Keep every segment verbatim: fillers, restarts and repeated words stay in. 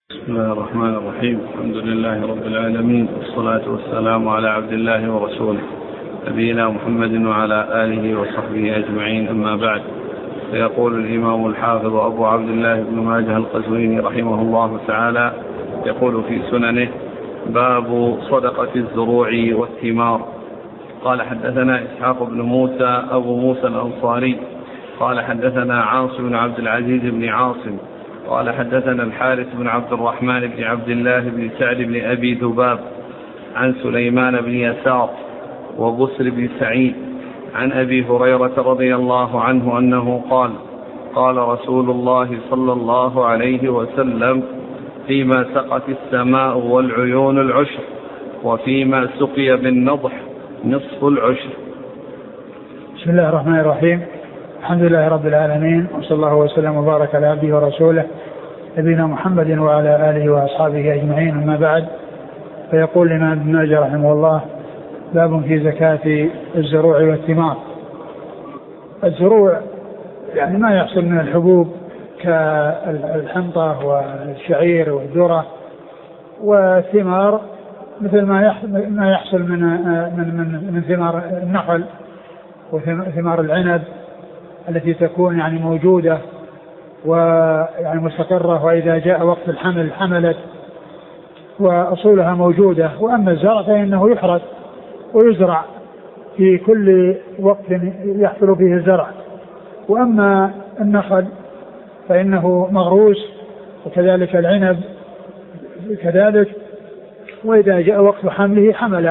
بسم الله الرحمن الرحيم. الحمد لله رب العالمين، والصلاة والسلام على عبد الله ورسوله نبينا محمد وعلى آله وصحبه أجمعين، أما بعد. فيقول الإمام الحافظ أبو عبد الله بن ماجه القزويني رحمه الله تعالى، يقول في سننه: باب صدقة الزروع والثمار. قال: حدثنا إسحاق بن موسى أبو موسى الأنصاري قال: حدثنا عاصم بن عبد العزيز بن عاصم قال: حدثنا الحارث بن عبد الرحمن بن عبد الله بن سعد بن أبي ذباب عن سليمان بن يسار وبسر بن سعيد عن أبي هريرة رضي الله عنه أنه قال: قال رسول الله صلى الله عليه وسلم: فيما سقت السماء والعيون العشر، وفيما سقي بالنضح نصف العشر. بسم الله الرحمن الرحيم. الحمد لله رب العالمين، وصلى الله وسلم وبارك على عبده ورسوله نبينا محمد وعلى آله وأصحابه أجمعين، أما بعد. فيقول الإمام ابن ماجه رحمه الله: باب في زكاة الزروع والثمار. الزروع يعني ما يحصل من الحبوب كالحنطة والشعير والذرة، والثمار مثل ما يحصل من من من, من ثمار النخل وثمار العنب التي تكون يعني موجودة ويعني مستقرة، وإذا جاء وقت الحمل حملت وأصولها موجودة. وأما الزرع فإنه يحرث ويزرع في كل وقت يحصل فيه الزرع. وأما النخل فإنه مغروس، وكذلك العنب كذلك، وإذا جاء وقت حمله حمل.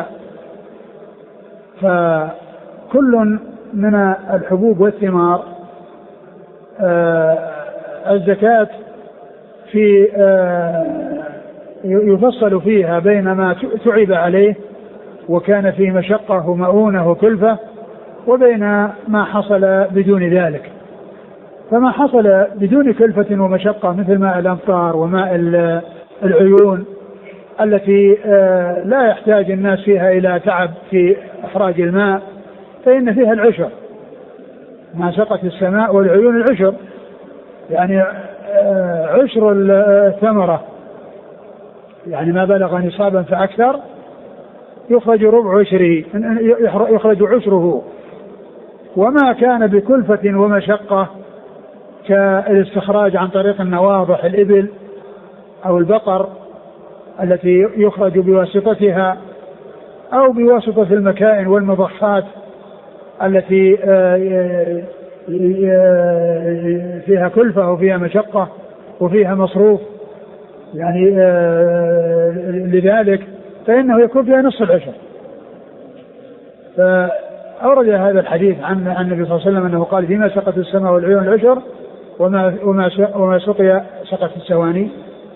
فكل من الحبوب والثمار آه الزكاة في آه يفصل فيها بين ما تعب عليه وكان فيه مشقة ومؤونة وكلفة، وبين ما حصل بدون ذلك. فما حصل بدون كلفة ومشقة مثل ماء الأمطار وماء العيون التي آه لا يحتاج الناس فيها إلى تعب في إخراج الماء، فإن فيها العشر. ما سقت السماء والعيون العشر، يعني عشر الثمرة، يعني ما بلغ نصابا فأكثر يخرج ربع عشره، يخرج عشره. وما كان بكلفة ومشقة كالاستخراج عن طريق النواضح الإبل أو البقر التي يخرج بواسطتها، أو بواسطة المكائن والمضخات التي فيها كلفة وفيها مشقة وفيها مصروف، يعني لذلك فإنه يكون فيها نصف العشر. فأورد هذا الحديث عن النبي صلى الله عليه وسلم أنه قال: فيما سقت السماء والعيون العشر، وما وما سقي سقت السواني،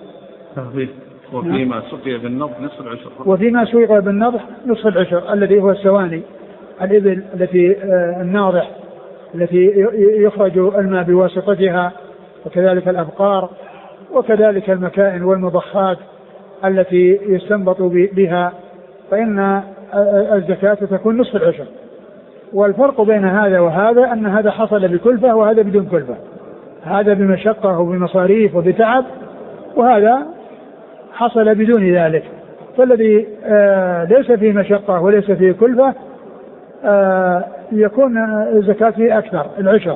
وفيما سقي بالنضح نصف العشر، وفيما سقي بالنضح نصف العشر الذي هو السواني، الإبل التي الناضح التي يخرج الماء بواسطتها، وكذلك الأبقار، وكذلك المكائن والمضخات التي يستنبط بها، فإن الزكاة تكون نصف العشر. والفرق بين هذا وهذا أن هذا حصل بكلفة وهذا بدون كلفة، هذا بمشقة وبمصاريف وبتعب، وهذا حصل بدون ذلك. فالذي ليس فيه مشقة وليس فيه كلفة آه يكون الزكاة فيه أكثر، العشر.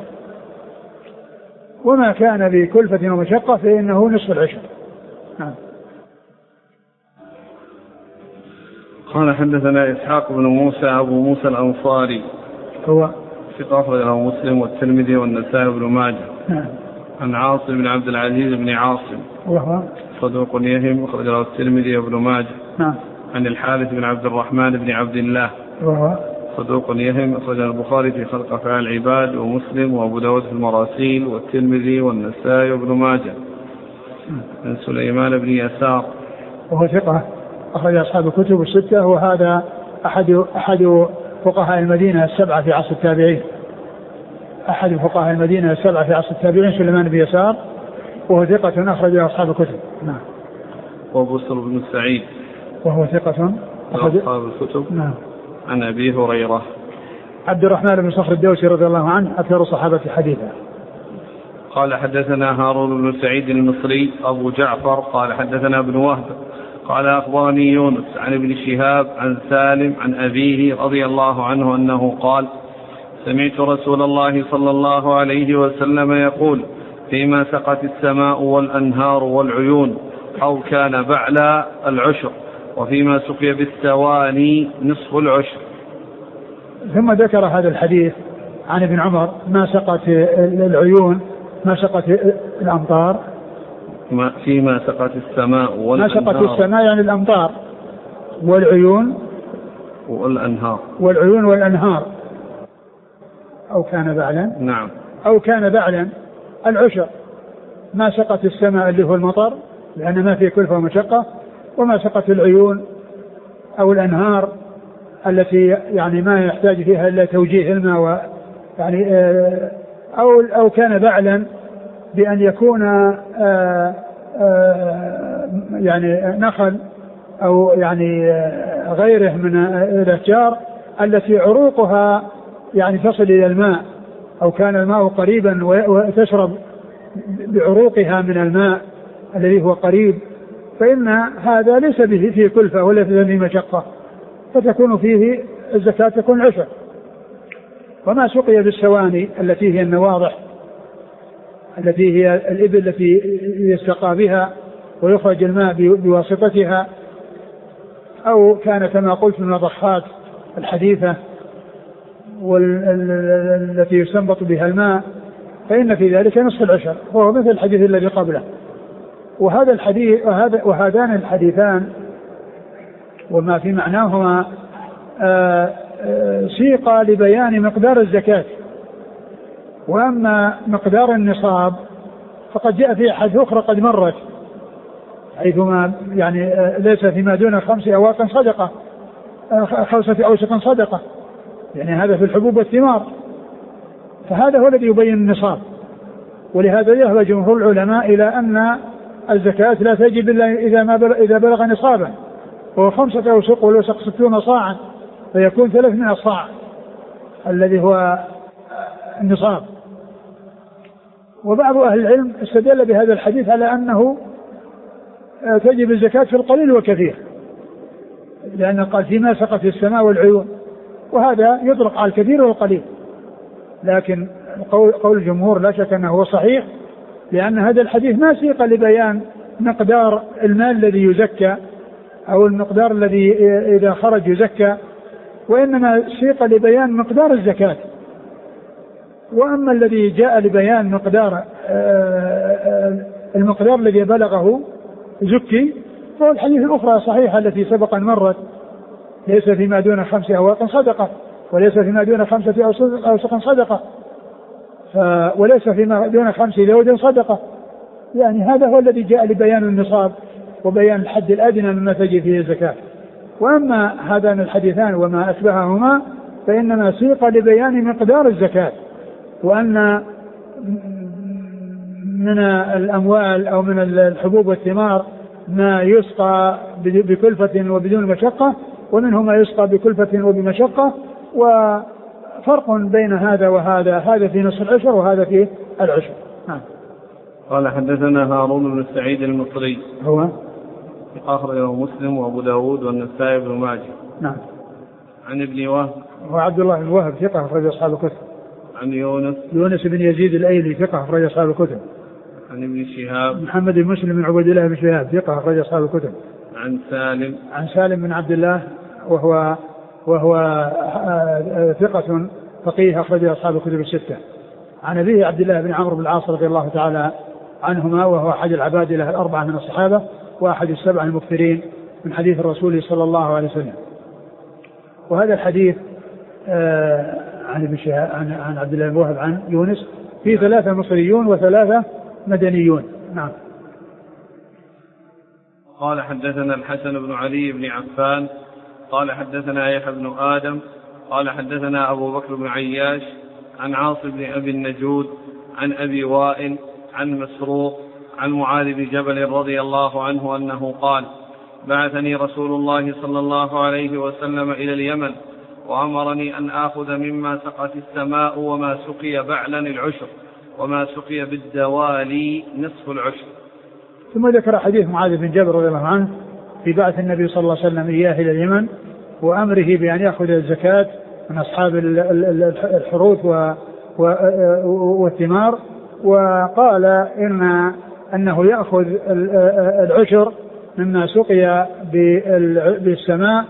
وما كان بكلفة ومشقة فإنه نصف العشر. نعم. قال: حدثنا إسحاق بن موسى أبو موسى الأنصاري هو ثقة أخرج له مسلم والترمذي والنسائي بن ماجه. نعم. عن عاصم بن عبد العزيز بن عاصم وهو صدوق يهم أخرج له الترمذي وابن ماجه. نعم. عن الحارث بن عبد الرحمن بن عبد الله وهو صدوق يهم أخرج البخاري في خلق أفعال العباد ومسلم وأبو داود في المراسيل والترمذي والنسائي وابن ماجه. عن سليمان بن يسار وهو ثقة أخرج أصحاب الكتب الستة، وهذا أحد أحد فقهاء المدينة السبعة في عصر التابعين، أحد فقهاء المدينة السبعة في عصر التابعين سليمان بن يسار، وهو ثقة أخرج أصحاب الكتب. نعم. وبسر بن سعيد وهو ثقة أخرج أصحاب الكتب. نعم. عن أبي هريرة عبد الرحمن بن صخر الدوسي رضي الله عنه أكثر الصحابة حديثا. قال حدثنا هارون بن سعيد المصري أبو جعفر قال حدثنا ابن وهب قال أخبرني يونس عن ابن شهاب عن سالم عن أبيه رضي الله عنه أنه قال سمعت رسول الله صلى الله عليه وسلم يقول فيما سقت السماء والأنهار والعيون أو كان بعلا العشر وفيما سقي بالثواني نصف العشر. ثم ذكر هذا الحديث عن ابن عمر ما سقت العيون ما سقت الأمطار فيما سقت السماء والأنهار ما سقت السماء يعني الأمطار والعيون والأنهار والعيون والأنهار أو كان بعلا نعم أو كان بعلا العشر ما سقت السماء اللي هو المطر لأن ما فيه كلفة ومشقة وما سقت العيون أو الأنهار التي يعني ما يحتاج فيها إلا توجيه الماء يعني أو أو كان بعلا بأن يكون يعني نخل أو يعني غيره من الأشجار التي عروقها يعني تصل إلى الماء أو كان الماء قريبا وتشرب بعروقها من الماء الذي هو قريب فإن هذا ليس به فيه كلفة ولا فيه مشقة فتكون فيه الزكاة تكون عشر. وما سقي بالسواني التي هي النواضح التي هي الإبل التي يستقى بها ويخرج الماء بواسطتها أو كان كما قلت من الضخات الحديثة والتي يستنبط بها الماء فإن في ذلك نصف العشر وهو مثل الحديث الذي قبله. وهذا الحديث وهذا وهذان الحديثان وما في معناهما سيق لبيان مقدار الزكاة. وأما مقدار النصاب فقد جاء في أحاديث أخرى قد مرت حيثما يعني ليس فيما دون خمس أواق صدقة خمسة أوسق صدقة يعني هذا في الحبوب والثمار فهذا هو الذي يبين النصاب. ولهذا يذهب جمهور العلماء إلى أن الزكاة لا تجب إلا إذا ما بلغ إذا بلغ نصابا وهو خمسة أوسق والوسق ستون صاعا فيكون ثلاثمائة صاع الذي هو النصاب. وبعض أهل العلم استدل بهذا الحديث على أنه تجب الزكاة في القليل والكثير لأن قال فيما سقت السماء والعيون وهذا يطلق على الكثير والقليل لكن قول, قول الجمهور لا شك أنه هو صحيح لأن هذا الحديث ما سيق لبيان مقدار المال الذي يزكى أو المقدار الذي إذا خرج يزكى وإنما سيق لبيان مقدار الزكاة. وأما الذي جاء لبيان مقدار المقدار الذي بلغه زكي فهو الحديث الأخرى صحيحة التي سبقا مرت ليس فيما دون خمس أواق صدقة وليس فيما دون خمسة أوسق صدقة وليس فيما دون خمس ذود صدقة يعني هذا هو الذي جاء لبيان النصاب وبيان الحد الأدنى مما تجي فيه الزكاة. وأما هذان الحديثان وما أشبههما فإنما سيق لبيان مقدار الزكاة وأن من الأموال أو من الحبوب والثمار ما يسقى بكلفة وبدون مشقة ومنه ما يسقى بكلفة وبمشقة وفرق بين هذا وهذا هذا في نصف العشر وهذا في العشر. نعم. قال حدثنا هارون بن سعيد المصري هو أخرجه مسلم وأبو داود والنسائي بن ماجه. نعم. عن ابن وهب هو عبد الله بن وهب ثقة أخرج أصحاب الكتب. عن يونس يونس بن يزيد الأيلي ثقة أخرج أصحاب الكتب. عن ابن شهاب محمد بن مسلم بن عبد الله بن شهاب ثقة أخرج أصحاب الكتب. عن سالم عن سالم بن عبد الله وهو وهو ثقة فقيه أخرج أصحاب الكتب الستة. عن أبيه عبد الله بن عمرو بن العاص رضي الله تعالى عنهما وهو أحد العبادلة الأربعة من الصحابة وأحد السبع المكثرين من حديث الرسول صلى الله عليه وسلم. وهذا الحديث آه عن ابن شهاب عن, عن عبد الله بن وهب عن يونس في ثلاثة مصريون وثلاثة مدنيون. نعم. قال حدثنا الحسن بن علي بن عفان قال حدثنا يحيى بن آدم قال حدثنا أبو بكر بن عياش عن عاصم بن أبي النجود عن أبي وائل عن مسروق عن معاذ بن جبل رضي الله عنه أنه قال بعثني رسول الله صلى الله عليه وسلم إلى اليمن وأمرني أن آخذ مما سقت السماء وما سقي بعلا العشر وما سقي بالدوالي نصف العشر. ثم ذكر حديث معاذ بن جبل رضي الله عنه في بعث النبي صلى الله عليه وسلم إياه إلى اليمن وأمره بأن يأخذ الزكاة من أصحاب الحروث والثمار، وقال إن أنه يأخذ العشر مما سقي بالسماء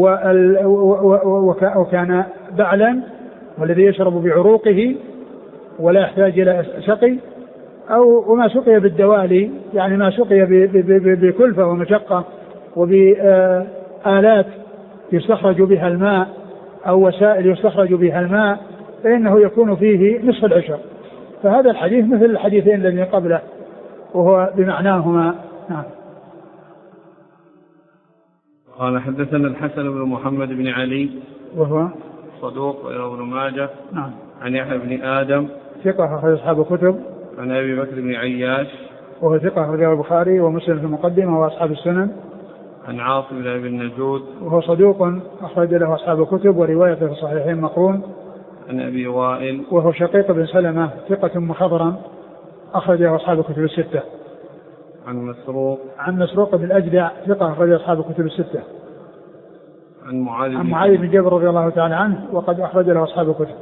وكان بعلا والذي يشرب بعروقه ولا يحتاج إلى سقي، أو وما سقي بالدوالي يعني ما سقي بكلفة ومشقة وبآلات يستخرج بها الماء أو وسائل يستخرج بها الماء فإنه يكون فيه نصف العشر. فهذا الحديث مثل الحديثين الذين قبله وهو بمعناهما. نعم. قال حدثنا الحسن بن محمد بن علي وهو صدوق وابن ماجه. نعم. عن يحيى بن آدم ثقة أخرج أصحاب الكتب. عن أبي بكر بن عياش وهو ثقة أخرج البخاري ومسلم في المقدمة وأصحاب السنن. عن عاصم بن أبي النجود وهو صدوق أخرج له أصحاب الكتب وروايته في الصحيحين مقرون. عن أبي وائل وهو شقيق بن سلمة ثقة مخضرم أخرج له أصحاب الكتب الستة. عن مسروق عن مسروق بن الأجدع ثقة أخرج أصحاب الكتب الستة. عن معاذ عن معاذ بن جبل رضي الله تعالى عنه وقد أخرج له أصحاب الكتب.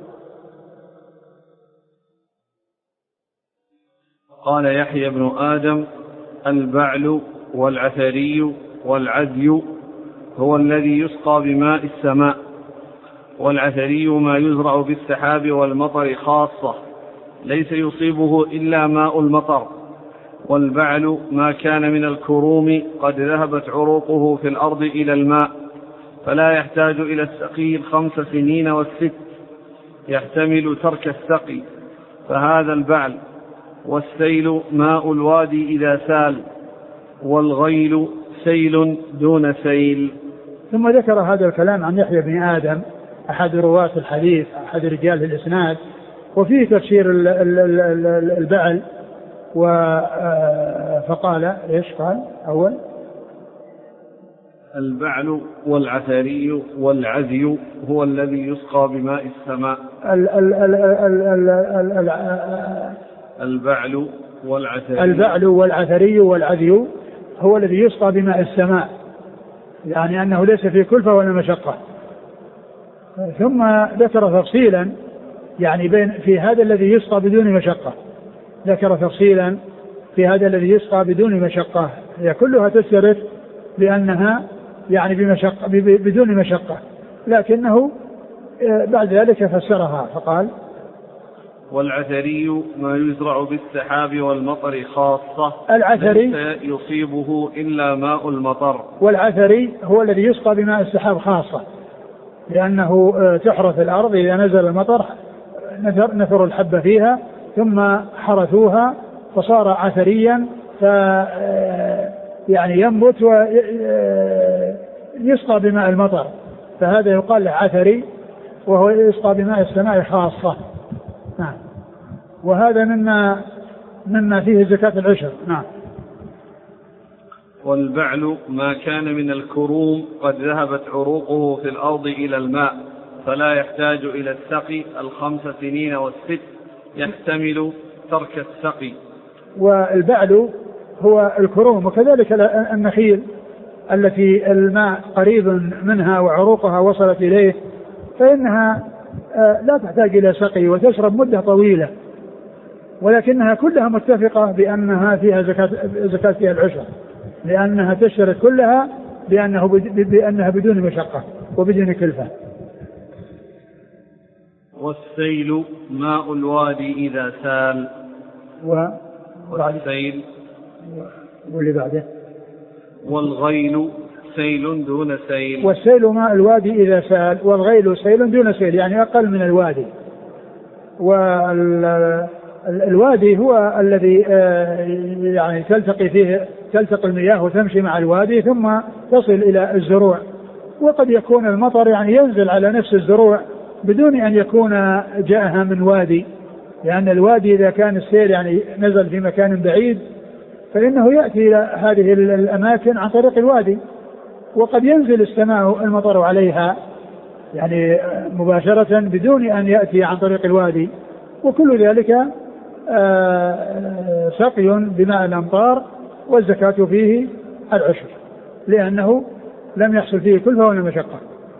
قال يحيى بن آدم البعل والعثري والعذي هو الذي يسقى بماء السماء، والعثري ما يزرع بالسحاب والمطر خاصة ليس يصيبه إلا ماء المطر، والبعل ما كان من الكروم قد ذهبت عروقه في الأرض إلى الماء فلا يحتاج إلى السقي الخمس سنين والست، يحتمل ترك السقي، فهذا البعل. والسيل ماء الوادي إذا سال، والغيل سيل دون سيل. ثم ذكر هذا الكلام عن يحيى بن آدم أحد رواة الحديث أحد رجال الإسناد، وفيه تفسير البعل، فقال إيش قال أول؟ البعل والعثري والعذي هو الذي يسقى بماء السماء. ال ال ال ال ال ال ال البعل والعثري البعل والعثري والعذي هو الذي يسقى بماء السماء، يعني أنه ليس فيه كلفة ولا مشقة. ثم ذكر تفصيلا يعني بين في هذا الذي يسقى بدون مشقة، ذكر تفصيلا في هذا الذي يسقى بدون مشقة، هي كلها تشترط بأنها يعني بمشقة بدون مشقة، لكنه بعد ذلك فسرها فقال والعثري ما يزرع بالسحاب والمطر خاصة العثري ليس يصيبه إلا ماء المطر. والعثري هو الذي يسقى بماء السحاب خاصة، لأنه تحرث الأرض إذا نزل المطر نثر الحبة فيها ثم حرثوها فصار عثريا ف يعني ينبت ويسقى بماء المطر، فهذا يقال له عثري وهو يسقى بماء السماء خاصة. نعم. وهذا مما مما فيه زكاة العشر. نعم. والبعل ما كان من الكروم قد ذهبت عروقه في الأرض إلى الماء فلا يحتاج إلى السقي الخمس سنين والست، يحتمل ترك السقي. والبعل هو الكروم، وكذلك النخيل التي الماء قريب منها وعروقها وصلت إليه فإنها لا تحتاج إلى سقي وتشرب مدة طويلة، ولكنها كلها متفقة بأنها فيها زكاة, زكاة فيها العشر، لأنها تشترط كلها بأنه بأنها بدون مشقة وبدون كلفة. والسيل ماء الوادي إذا سال. و... والسيل واللي بعده والغيل سيل دون سيل. والسيل ماء الوادي إذا سال، والغيل سيل دون سيل يعني أقل من الوادي. والوادي هو الذي يعني تلتقي فيه تلتقي المياه وتمشي مع الوادي ثم تصل إلى الزروع، وقد يكون المطر يعني ينزل على نفس الزروع بدون أن يكون جاءها من وادي، لأن الوادي إذا كان السيل يعني نزل في مكان بعيد فإنه يأتي إلى هذه الأماكن عن طريق الوادي، وقد ينزل السماء المطر عليها يعني مباشرة بدون أن يأتي عن طريق الوادي، وكل ذلك سقي بماء الأمطار والزكاة فيه العشر لأنه لم يحصل فيه كلفة ولا مشقة.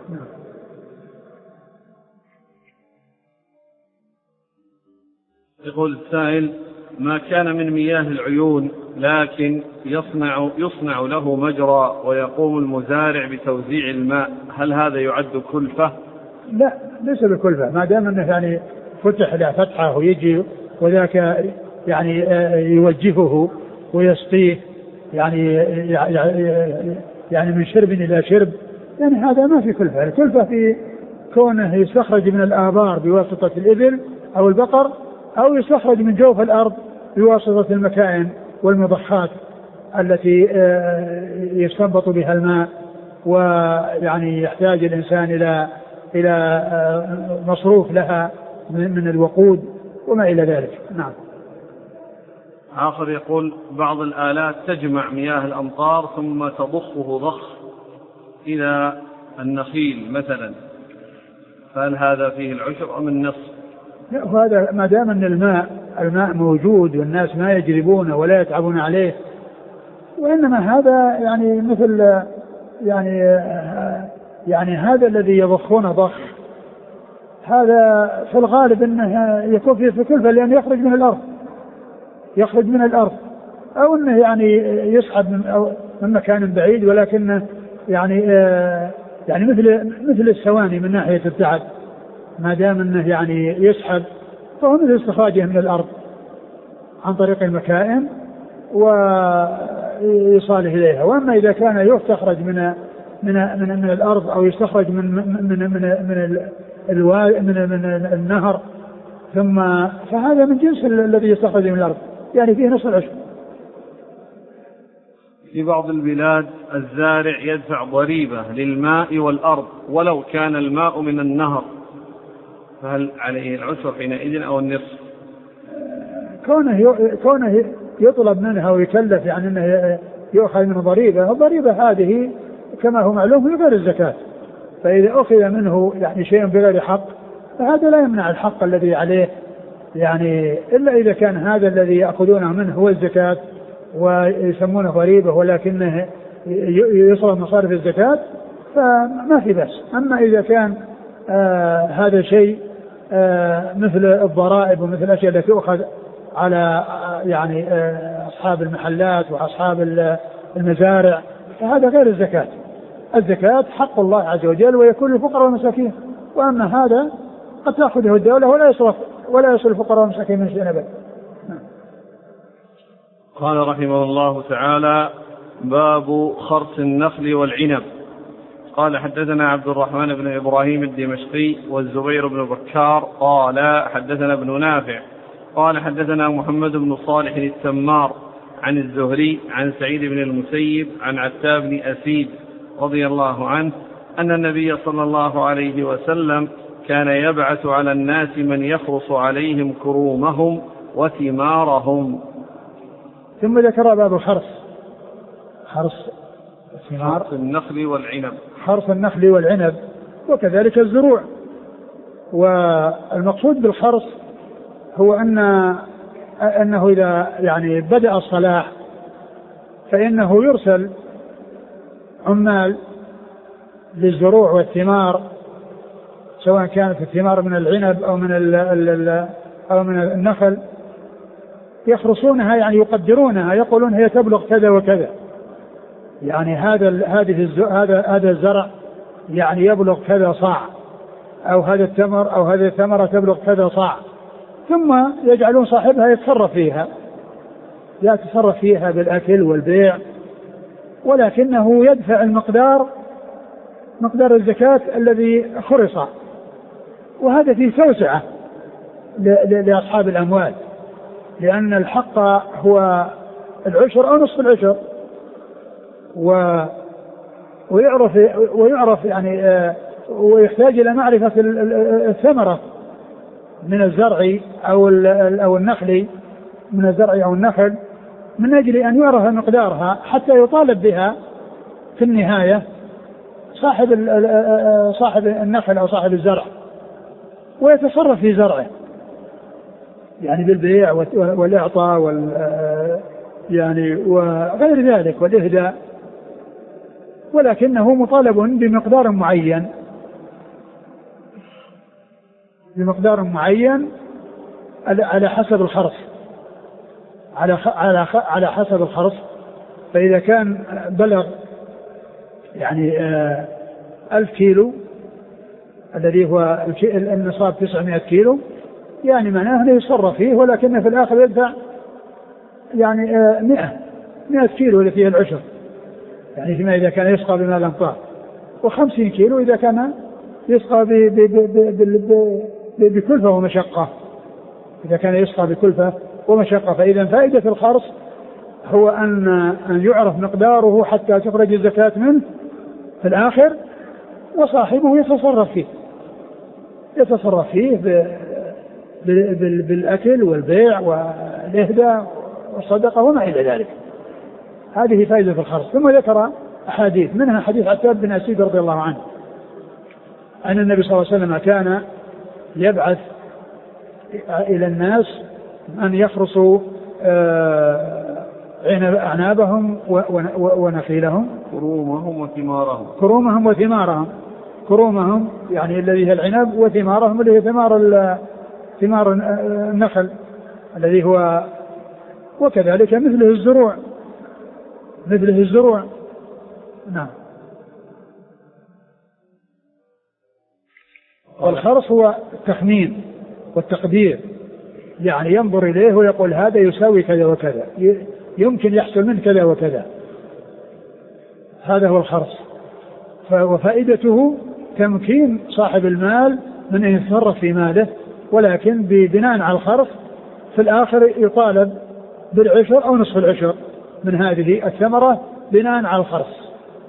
يقول السائل: ما كان من مياه العيون لكن يصنع, يصنع له مجرى ويقوم المزارع بتوزيع الماء، هل هذا يعد كلفة؟ لا ليس بكلفة، ما دام أنه يعني فتح له فتحة ويجي وذاك يعني يوجهه ويسقيه يعني يعني من شرب إلى شرب، يعني هذا ما في كلفة. الكلفة في كونه يستخرج من الآبار بواسطة الإبل أو البقر، أو يستخرج من جوف الأرض بواسطة المكائن والمضخات التي يستنبط بها الماء، ويعني يحتاج الإنسان إلى إلى مصروف لها من الوقود وما إلى ذلك. نعم. آخر يقول: بعض الآلات تجمع مياه الأمطار ثم تضخه ضخ إلى النخيل مثلا، فهل هذا فيه العشر أم النصف؟ لا، هذا ما دام أن الماء الماء موجود والناس ما يجربون ولا يتعبون عليه، وإنما هذا يعني مثل يعني يعني هذا الذي يضخون ضخ هذا في الغالب أنه يكون فيه في كلفة، لأن يخرج من الأرض يخرج من الأرض أو أنه يعني يسحب من, أو من مكان بعيد، ولكنه يعني يعني مثل مثل السواني من ناحية التعب، ما دام أنه يعني يسحب فهو مثل استخراجه من الأرض عن طريق المكائن وإيصاله إليها. وأما إذا كان يستخرج من من من, من الأرض أو يستخرج من من من من, الوا من, من النهر ثم فهذا من جنس الذي يستخرج من الأرض، يعني فيه نصف العشر. في بعض البلاد الزارع يدفع ضريبة للماء والأرض ولو كان الماء من النهر، فهل عليه العشر حينئذ أو النصف؟ كونه كونه يطلب منها ويكلف يعني أنه يؤخذ منه ضريبة، الضريبة هذه كما هو معلوم هي غير الزكاة، فإذا أخذ منه يعني شيء بغير حق فهذا لا يمنع الحق الذي عليه، يعني إلا إذا كان هذا الذي يأخذونه منه هو الزكاة ويسمونه ضريبة ولكنه يصرف مصارف الزكاة فما في بس. أما إذا كان آه هذا شيء آه مثل الضرائب ومثل الأشياء التي تؤخذ على آه يعني آه أصحاب المحلات وأصحاب المزارع فهذا غير الزكاة. الزكاة حق الله عز وجل ويكون للفقراء والمساكين، وأما هذا قد تأخذه الدولة ولا يصرف ولا يصل الفقراء والمساكين من شيء أبدا. قال رحمه الله تعالى: باب خرس النخل والعنب. قال: حدثنا عبد الرحمن بن إبراهيم الدمشقي والزبير بن بكار قال: حدثنا ابن نافع قال: حدثنا محمد بن صالح التمار عن الزهري عن سعيد بن المسيب عن عتاب بن أسيد رضي الله عنه أن النبي صلى الله عليه وسلم كان يبعث على الناس من يخرص عليهم كرومهم وثمارهم. ثم ذكر باب الحرث، حرث الثمار، حرث النخل والعنب، حرث النخل والعنب وكذلك الزروع. والمقصود بالحرث هو أن أنه إذا يعني بدأ الصلاح فإنه يرسل عمال للزروع والثمار، سواء كانت الثمار من العنب أو من ال ال أو من النخل، يخرصونها يعني يقدرونها، يقولون هي تبلغ كذا وكذا، يعني هذا هذه هذا هذا الزرع يعني يبلغ كذا صاع، أو هذا التمر أو هذه الثمرة تبلغ كذا صاع، ثم يجعلون صاحبها يتصرف فيها يتصرف فيها بالأكل والبيع، ولكنه يدفع المقدار مقدار الزكاة الذي خرص، وهذا فيه توسعة لأصحاب الأموال، لأن الحق هو العشر أو نصف العشر، و ويعرف ويعرف يعني ويحتاج إلى معرفة الثمرة من الزرع أو أو النخل من الزرع أو النخل من أجل أن يعرف مقدارها حتى يطالب بها في النهاية صاحب صاحب النخل أو صاحب الزرع ويتصرف في زرعه. يعني بالبيع والإعطاء وال يعني وغير ذلك والإهداء، ولكنه مطالب بمقدار معين بمقدار معين على حسب الخرص على على على حسب الخرص. فإذا كان بلغ يعني ألف كيلو الذي هو النصاب تسعمائة كيلو، يعني معناه أنه يصرف فيه، ولكنه في الآخر يدفع يعني مئة مئة كيلو اللي فيه العشر، يعني فيما إذا كان يسقى بماء الأمطار، وخمسين كيلو إذا كان يسقى بكلفة ومشقة، إذا كان يسقى بكلفة ومشقة. فإذا فائدة الخرص هو أن أن يعرف مقداره حتى تخرج الزكاة منه في الآخر، وصاحبه يتصرف فيه يتصرف فيه بالأكل والبيع والإهداء والصدقة وما إلى ذلك. هذه فائدة الخرص. ثم ذكر أحاديث، منها حديث عتاب بن أسيد رضي الله عنه أن النبي صلى الله عليه وسلم كان يبعث إلى الناس أن يخرصوا أعنابهم ونخيلهم كرومهم وثمارهم كرومهم وثمارهم كرومهم يعني الذي هي العنب، وثمارهم اللي هي ثمار ثمار النخل الذي هو، وكذلك مثله الزروع مثله الزروع نعم. والخرص هو التخمين والتقدير، يعني ينظر إليه ويقول هذا يساوي كذا وكذا، يمكن يحصل منه كذا وكذا، هذا هو الخرص. وفائدته تمكين صاحب المال من أن يتصرف في ماله، ولكن ببناء على الخرص في الآخر يطالب بالعشر أو نصف العشر من هذه الثمرة بناء على الخرص.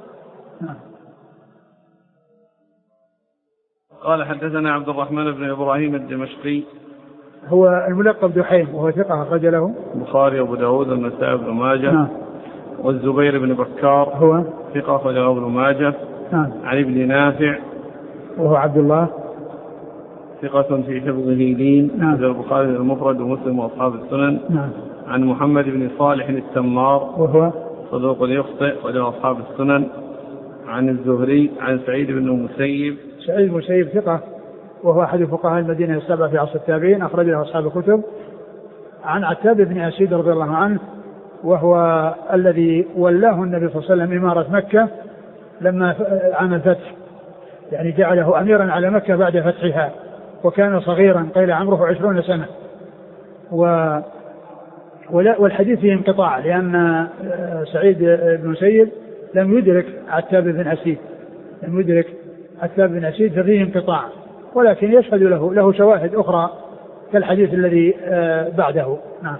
قال حدثنا عبد الرحمن بن إبراهيم الدمشقي هو الملقب دحيم وهو ثقة أخرج له البخاري وأبو داود والنسائي بن ماجه. نعم. والزبير بن بكار هو ثقة أخرج له ابن ماجه. نعم. عن ابن نافع وهو عبد الله ثقة في حفظه لين. نعم. البخاري المفرد ومسلم وأصحاب السنن. نعم. عن محمد بن صالح التمار وهو صدوق يخطئ وله أصحاب السنن. عن الزهري عن سعيد بن المسيب سعيد بن المسيب ثقة وهو أحد فقهاء المدينة السبعة في عصر التابعين، أخرج له أصحاب الكتب. عن عتاب بن أسيد رضي الله عنه وهو الذي ولاه النبي صلى الله عليه وسلم إمارة مكة لما عام الفتح، يعني جعله أميرا على مكة بعد فتحها، وكان صغيرا قيل عمره عشرون سنة. و والحديث فيه انقطاع لأن سعيد بن المسيب لم يدرك عتاب بن أسيد لم يدرك عتاب بن أسيد ففيه انقطاع، ولكن يشهد له له شواهد أخرى كالحديث الذي بعده. نعم.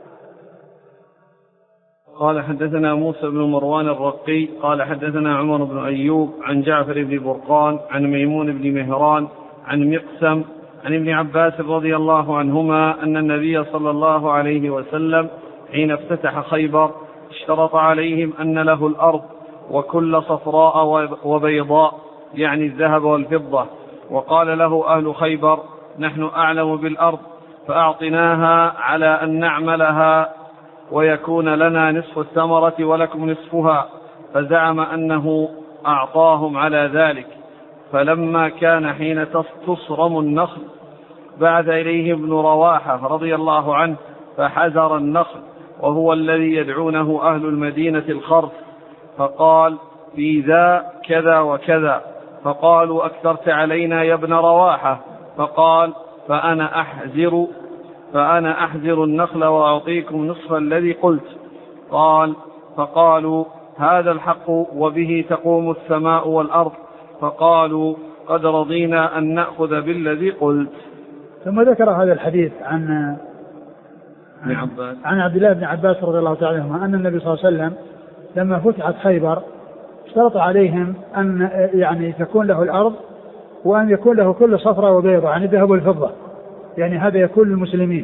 قال حدثنا موسى بن مروان الرقي قال حدثنا عمر بن أيوب عن جعفر بن برقان عن ميمون بن مهران عن مقسم عن ابن عباس رضي الله عنهما أن النبي صلى الله عليه وسلم حين افتتح خيبر اشترط عليهم أن له الأرض وكل صفراء وبيضاء، يعني الذهب والفضة، وقال له أهل خيبر نحن أعلم بالأرض فأعطناها على أن نعملها ويكون لنا نصف الثمرة ولكم نصفها، فزعم أنه أعطاهم على ذلك. فلما كان حين تصرم النخل بعث إليه ابن رواحة رضي الله عنه فحزر النخل، وهو الذي يدعونه أهل المدينة الخرص، فقال في ذا كذا وكذا، فقالوا أكثرت علينا يا ابن رواحة، فقال فأنا أحزر فأنا أحزر النخل وأعطيكم نصف الذي قلت. قال فقالوا هذا الحق وبه تقوم السماء والأرض، فقالوا قد رضينا أن نأخذ بالذي قلت. ثم ذكر هذا الحديث عن عن عباس عن عبد الله بن عباس رضي الله تعالى عنهما أن النبي صلى الله عليه وسلم لما فتحت خيبر اشترط عليهم أن يعني تكون له الأرض وأن يكون له كل صفرة وبيضة، يعني الذهب والفضة، يعني هذا يكون للمسلمين.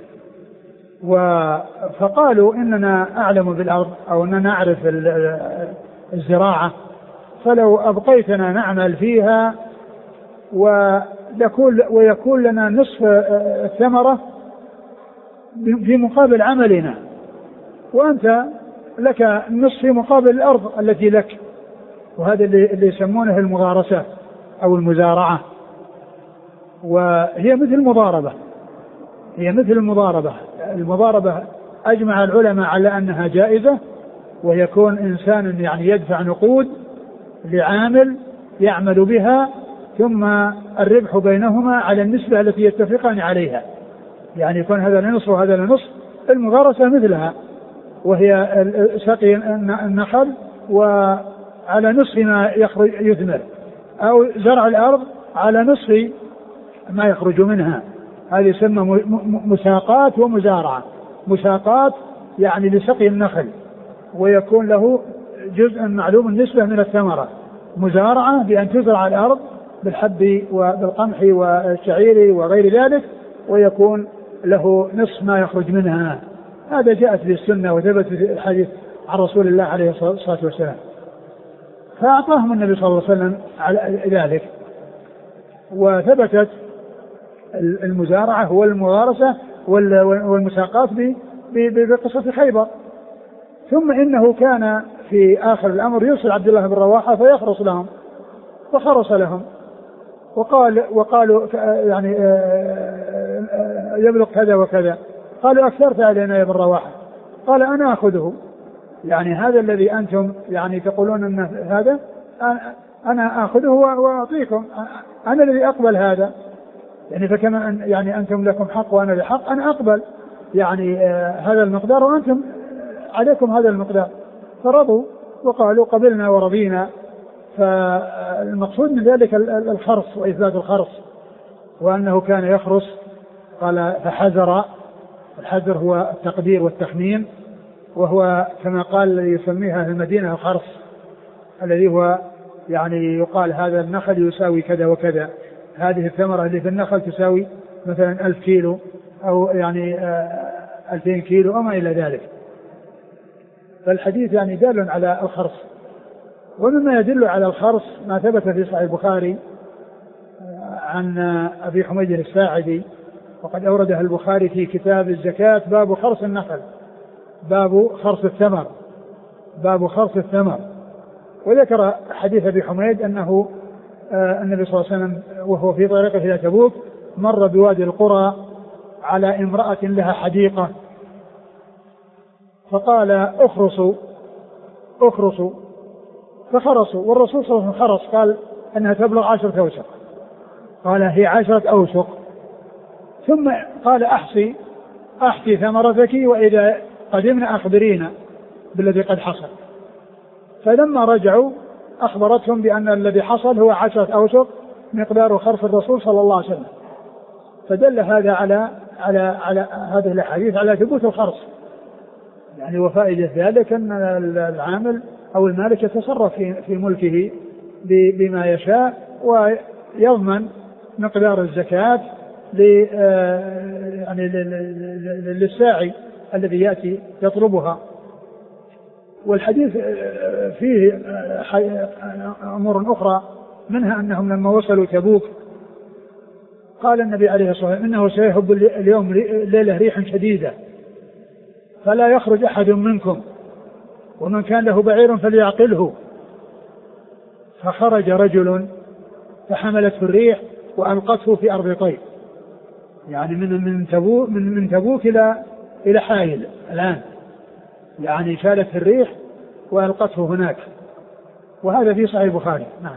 فقالوا إننا أعلم بالأرض أو أننا نعرف الزراعة، فلو أبقيتنا نعمل فيها ويكون لنا نصف الثمرة في مقابل عملنا، وأنت لك النصف في مقابل الأرض التي لك. وهذا اللي يسمونه المغارسة أو المزارعة، وهي مثل المضاربة هي مثل المضاربة المضاربة أجمع العلماء على أنها جائزة، ويكون إنسان يعني يدفع نقود لعامل يعمل بها، ثم الربح بينهما على النسبة التي يتفقان عليها، يعني يكون هذا لنصف وهذا لنصف. المغارسة مثلها، وهي سقي النخل وعلى نصف ما يخرج يثمر، أو زرع الأرض على نصف ما يخرج منها. هذه يسمى مساقات ومزارعة. مساقات يعني لسقي النخل ويكون له جزء معلوم النسبة من الثمرة. مزارعة بأن تزرع الأرض بالحب وبالقمح والشعير وغير ذلك، ويكون له نصف ما يخرج منها. هذا جاءت في السنة وثبت في الحديث عن رسول الله عليه الصلاة والسلام. فأعطاهم النبي صلى الله عليه وسلم على ذلك، وثبتت المزارعة والمغارسة والمساقات بقصة خيبر. ثم إنه كان في آخر الأمر يرسل عبد الله بن رواحة فيخرص لهم، فخرص لهم وقال وقالوا يعني يبلغ كذا وكذا. قالوا أكثرت علينا يا ابن رواحة. قال أنا أخذه، يعني هذا الذي أنتم يعني تقولون أن هذا أنا أخذه وأعطيكم، أنا الذي أقبل هذا، يعني فكما أن يعني أنتم لكم حق وأنا لحق، أنا أقبل يعني هذا المقدار وأنتم عليكم هذا المقدار. فرضوا وقالوا قبلنا ورضينا. فالمقصود من ذلك الخرص وإثبات الخرص، وأنه كان يخرص. قال فحذر. الحذر هو التقدير والتخمين، وهو كما قال يسميها في المدينة الخرص، الذي هو يعني يقال هذا النخل يساوي كذا وكذا، هذه الثمرة اللي في النخل تساوي مثلا ألف كيلو أو يعني ألفين كيلو أو ما إلى ذلك. فالحديث يعني دال على الخرص. ومما يدل على الخرص ما ثبت في صحيح البخاري عن أبي حميد الساعدي، وقد أورده البخاري في كتاب الزكاة باب خرص النخل، باب خرص الثمر باب خرص الثمر وذكر حديث أبي حميد أنه آه النبي صلى الله عليه وسلم وهو في طريقه إلى تبوك مر بوادي القرى على امرأة لها حديقة، فقال اخرصوا اخرصوا فخرصوا، والرسول صلى الله عليه وسلم خرص، قال أنها تبلغ عشرة أوسق، قال هي عشرة أوسق. ثم قال أحصي أحصي ثمرتك وإذا قدمنا أخبرينا بالذي قد حصل. فلما رجعوا أخبرتهم بأن الذي حصل هو عشرة أوسق مقدار خرص الرسول صلى الله عليه وسلم. فدل هذا على على على هذه الأحاديث على ثبوت الخرص، يعني وفائدة ذلك أن العامل أو المالك يتصرف في في ملكه بما يشاء، ويضمن مقدار الزكاة يعني للساعي الذي يأتي يطلبها. والحديث فيه أمور أخرى، منها أنهم لما وصلوا تبوك قال النبي عليه الصلاة والسلام إنه سيهب اليوم ليلة ريح شديدة فلا يخرج أحد منكم، ومن كان له بعير فليعقله. فخرج رجل فحملته الريح وألقته في أرض طيب، يعني من من تبوك من من تبوك إلى إلى حائل الآن، يعني شالت الريح وألقته هناك. وهذا في صحيح البخاري. نعم.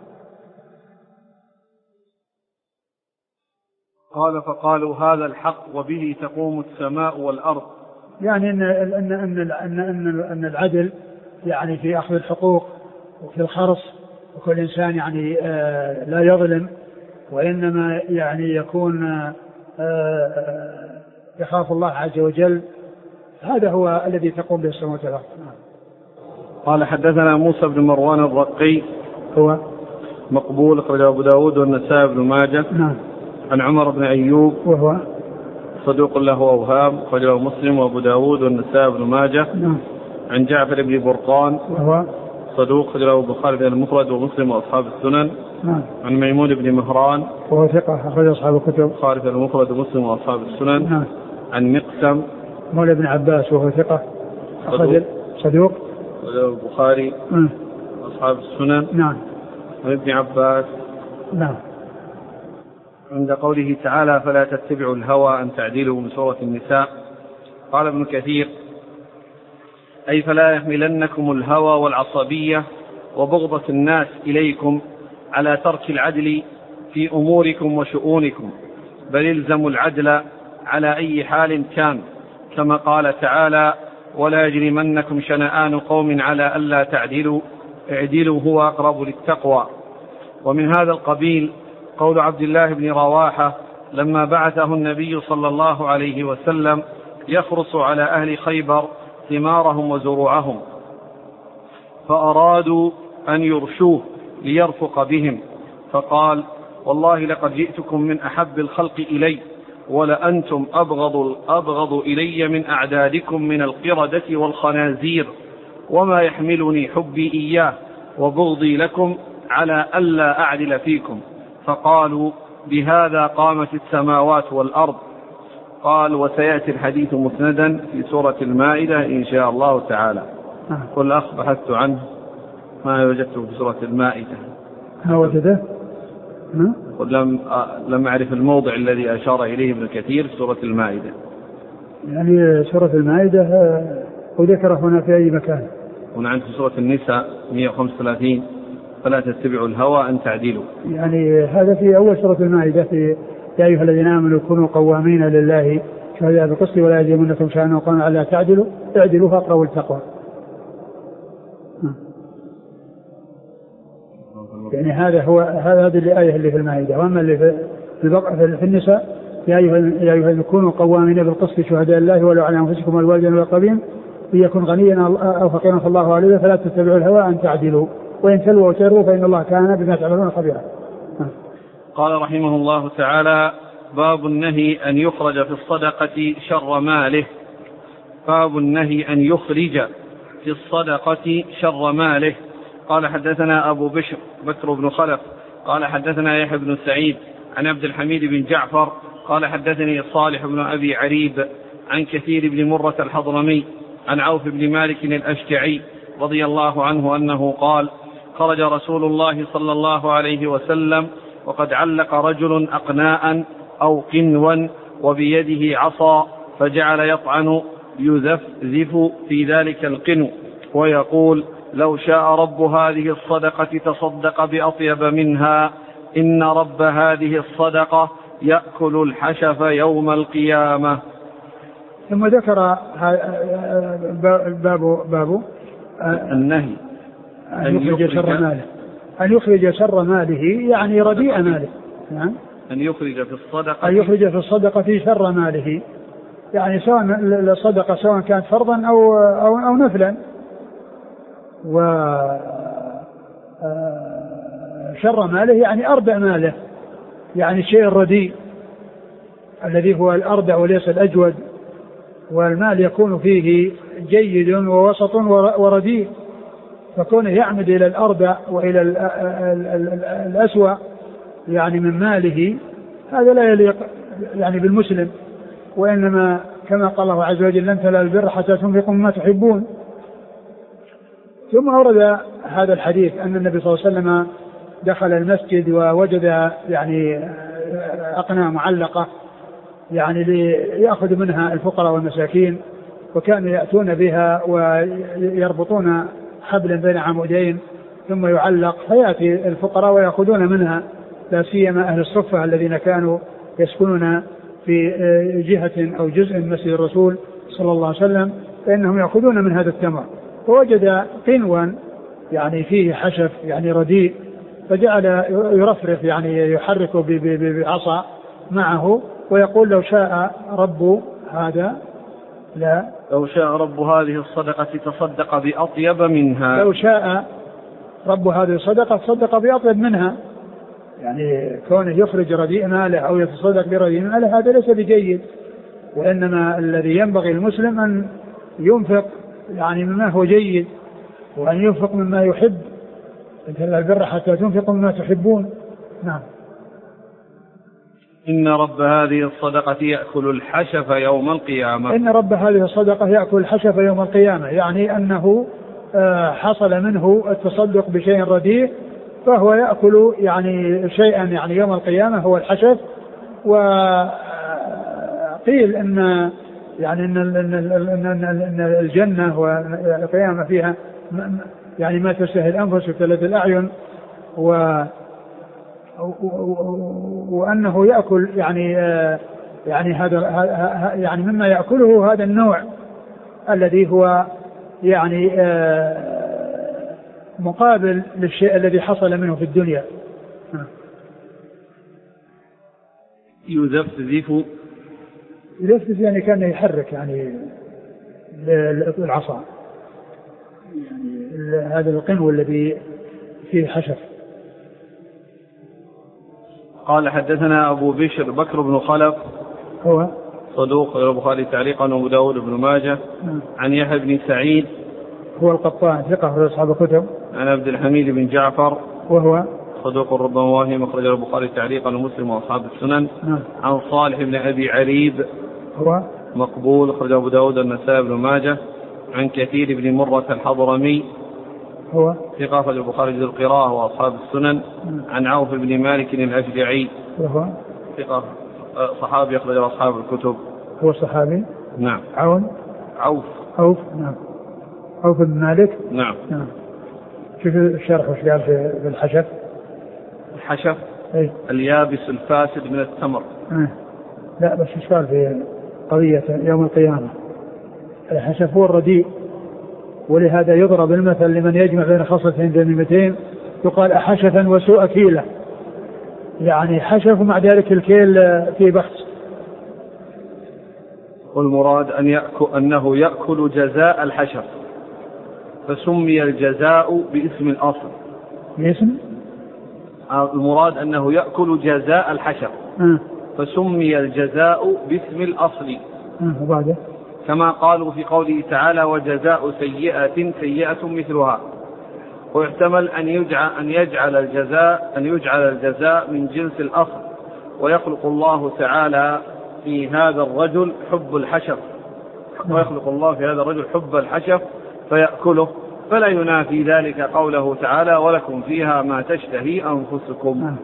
قال فقالوا هذا الحق وبه تقوم السماء والأرض، يعني أن أن أن أن أن, أن العدل يعني في أخذ الحقوق وفي الخرص، وكل إنسان يعني آه لا يظلم، وإنما يعني يكون آه آه يخاف الله عز وجل. هذا هو الذي تقوم به السماوات والأرض. قال حدثنا موسى بن مروان الرقي هو مقبول أخرجه أبو داود والنسائي بن ماجه. نعم. عن عمر بن أيوب وهو صدوق له أوهام أخرجه مسلم وأبو داود والنسائي بن ماجه. نعم. عن جعفر بن برقان وهو صدوق أخرجه البخاري في المفرد ومسلم وأصحاب السنن. نعم. عن ميمون بن مهران وهو ثقة أخرج أصحاب الكتب البخاري في المفرد ومسلم وأصحاب السنن. نعم. عن مقسم مولى ابن عباس وهو ثقة صدوق, صدوق البخاري م. أصحاب السنن. نعم. عن ابن عباس. نعم. عند قوله تعالى فلا تتبعوا الهوى أن تعدلوا من سورة النساء، قال ابن كثير أي فلا يحملنكم الهوى والعصبية وبغضة الناس إليكم على ترك العدل في أموركم وشؤونكم، بل الزموا العدل على أي حال كان، كما قال تعالى ولا يجرمنكم شنآن قوم على ألا تعدلوا اعدلوا هو أقرب للتقوى. ومن هذا القبيل قول عبد الله بن رواحة لما بعثه النبي صلى الله عليه وسلم يخرص على أهل خيبر ثمارهم وزروعهم، فأرادوا أن يرشوه ليرفق بهم، فقال والله لقد جئتكم من أحب الخلق إلي، ولأنتم أبغض, أبغض إلي من أعدادكم من القردة والخنازير، وما يحملني حبي إياه وبغضي لكم على ألا أعدل فيكم. فقالوا بهذا قامت السماوات والأرض. قال وسيأتي الحديث مسندا في سورة المائدة إن شاء الله تعالى. كل أخ بحثت عنه ما وجدته في سورة المائدة. ما وجده؟ لم لم أعرف الموضع الذي أشار إليه ابن كثير في سورة المائدة. يعني سورة المائدة وذكر هنا في أي مكان؟ هنا عند سورة النساء مئة وخمسة وثلاثين فلا تتبعوا الهوى أن تعدلوا. يعني هذا في أول سورة المائدة في يا أيها الذين آمنوا كونوا قوامين لله شهداء بالقسط ولا يجرمنكم شنآن قوم على تعدلوا اعدلوا فأقربوا للتقوى. يعني هذا هو هذه الآية اللي في المائدة. وأما اللي في في النساء يا أيها يا أيها كونوا قوامين بالقسط شهداء الله ولو على أنفسكم والوالدين والأقربين ليكن غنيا أو فقيرا فالله عليه فلا تتبعوا الهوى أن تعدلوا وإن تلووا وتروا فإن الله كان بما تعملون خبيرا. قال رحمه الله تعالى باب النهي أن يخرج في الصدقة شر ماله. باب النهي أن يخرج في الصدقة شر ماله. قال حدثنا أبو بشر بكر بن خلف قال حدثنا يحيى بن سعيد عن عبد الحميد بن جعفر قال حدثني صالح بن أبي عريب عن كثير بن مرة الحضرمي عن عوف بن مالك الأشجعي رضي الله عنه أنه قال خرج رسول الله صلى الله عليه وسلم وقد علق رجل أقناء أو قنوا وبيده عصا فجعل يطعن يذفذف في ذلك القنو ويقول لو شاء رب هذه الصدقة تصدق بأطيب منها إن رب هذه الصدقة يأكل الحشف يوم القيامة. ثم ذكر باب باب النهي أن يخرج شر ماله. أن يخرج شر ماله يعني رديء ماله. نعم. أن يخرج في الصدقة أن يخرج في الصدقة في شر ماله يعني سواء الصدقة سواء كانت فرضا أو أو, أو نفلا. وشر ماله يعني أردع ماله يعني الشيء الرديء الذي هو الأردع وليس الأجود، والمال يكون فيه جيد ووسط ورديء، فكونه يعمد إلى الأردع وإلى الأسوأ يعني من ماله هذا لا يليق يعني بالمسلم. وإنما كما قال الله عز وجل لن تنالوا البر حتى تنفقوا مما تحبون. ثم أورد هذا الحديث أن النبي صلى الله عليه وسلم دخل المسجد ووجد يعني أقناع معلقة يعني ليأخذ منها الفقراء والمساكين، وكانوا يأتون بها ويربطون حبلا بين عمودين ثم يعلق فيأتي الفقراء ويأخذون منها، لا سيما أهل الصفة الذين كانوا يسكنون في جهة أو جزء من مسجد الرسول صلى الله عليه وسلم فإنهم يأخذون من هذا التمر. فوجد قنوا يعني فيه حشف يعني رديء فجعل يرفرف يعني يحرك بعصا معه ويقول لو شاء رب هذا لا لو شاء رب هذه الصدقة تصدق بأطيب منها. لو شاء رب هذه الصدقة تصدق بأطيب منها يعني كونه يخرج رديء ماله أو يتصدق برديء ماله هذا ليس بجيد. وإنما الذي ينبغي المسلم أن ينفق يعني مما هو جيد وأن ينفق مما يحب. انت البر حتى تنفق مما تحبون. نعم. إن رب هذه الصدقة يأكل الحشف يوم القيامة. إن رب هذه الصدقة يأكل الحشف يوم القيامة، يعني أنه حصل منه التصدق بشيء رديء فهو يأكل يعني شيئا يعني يوم القيامة هو الحشف. وقيل إن يعني إن, إن, إن, إن الجنة والقيامة فيها يعني ما تشتهي الأنفس وتلذ الأعين، و وأنه يأكل يعني يعني هذا يعني مما يأكله هذا النوع الذي هو يعني مقابل للشيء الذي حصل منه في الدنيا. يذفذف يذفذف يعني كان يحرك يعني العصا، يعني هذا القنو الذي فيه حشف. قال حدثنا أبو بشر بكر بن خلف هو صدوق البخاري تعليقا وأبو داود بن ماجه عن يحيى بن سعيد هو القطان ثقة في أصحاب الكتب عن عبد الحميد بن جعفر وهو صدوق ربما واهم أخرج البخاري تعليقا ومسلم وأصحاب السنن عن صالح بن أبي عريب هو مقبول أخرج أبو داود النسائي بن ماجه عن كثير بن مرة الحضرمي هو ثقة أخرج البخاري ذو القراءة وأصحاب السنن عن عوف بن مالك الأشجعي وهو ثقة صحابي أخرج أصحاب الكتب. هو صحابي نعم. عون عوف عوف نعم عوف بن مالك نعم. نعم. شوف الشرح وش قال في الحشف. الحشف أي. اليابس الفاسد من التمر. أه. لا بس ايش قال في قضية يوم القيامة؟ الحشف هو الرديء، ولهذا يضرب المثل لمن يجمع بين خصلتين ذميمتين يقال أحشفا وسوء كيلة، يعني حشف مع ذلك الكيل في بخس. والمراد أن يأكل أنه يأكل جزاء الحشف فسمي الجزاء باسم الأصل. باسم المراد أنه يأكل جزاء الحشف أه. فسمي الجزاء باسم الأصل أه. وبعده كما قالوا في قوله تعالى وجزاء سيئة سيئة مثلها. ويحتمل أن يجعل, أن يجعل الجزاء أن يجعل الجزاء من جنس الأصل، ويخلق الله تعالى في هذا الرجل حب الحشف ويخلق الله في هذا الرجل حب الحشف فيأكله، فلا ينافي ذلك قوله تعالى ولكم فيها ما تشتهي أنفسكم.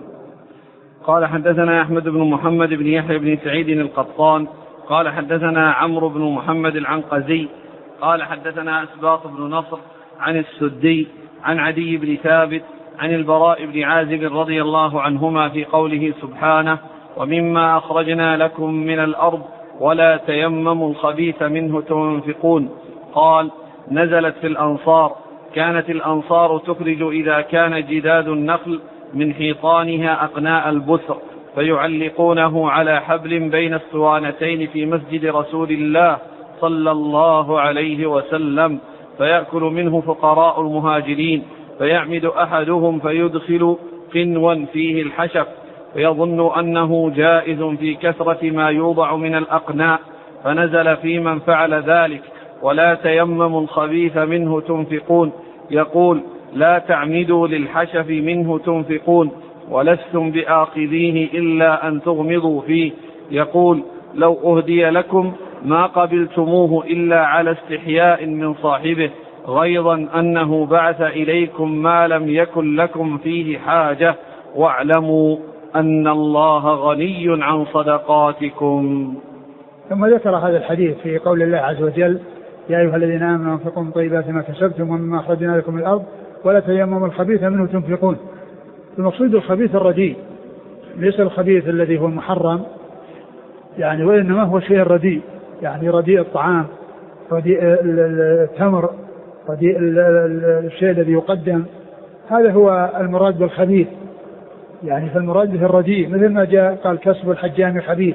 قال حدثنا أحمد بن محمد بن يحيى بن سعيد القطان قال حدثنا عمرو بن محمد العنقزي قال حدثنا أسباط بن نصر عن السدي عن عدي بن ثابت عن البراء بن عازب رضي الله عنهما في قوله سبحانه ومما أخرجنا لكم من الأرض ولا تيمموا الخبيث منه تنفقون. قال نزلت في الأنصار كانت الأنصار تخرج إذا كان جداد النخل من حيطانها أقناء البسر فيعلقونه على حبل بين الصوانتين في مسجد رسول الله صلى الله عليه وسلم فيأكل منه فقراء المهاجرين فيعمد أحدهم فيدخل قنوا فيه الحشف فيظن أنه جائز في كثرة ما يوضع من الأقناء فنزل في من فعل ذلك ولا تيمموا الخبيث منه تنفقون يقول لا تعمدوا للحشف منه تنفقون ولستم بآخذيه إلا أن تغمضوا فيه. يقول لو أهدي لكم ما قبلتموه إلا على استحياء من صاحبه غيظا أنه بعث إليكم ما لم يكن لكم فيه حاجة واعلموا أن الله غني عن صدقاتكم. ثم ذكر هذا الحديث في قول الله عز وجل يا أيها الذين آمنوا انفقوا من طيبات ما كسبتم ومما أخرجنا لكم من الأرض ولا تيمموا الخبيث منه تنفقون. المقصود الخبيث الرديء، ليس الخبيث الذي هو محرم يعني، وإنما هو شيء رديء، يعني رديء الطعام، رديء التمر، رديء الشيء الذي يقدم، هذا هو المراد بالخبيث يعني. فالمراد به الرديء مثل ما جاء قال كسب الحجام خبيث،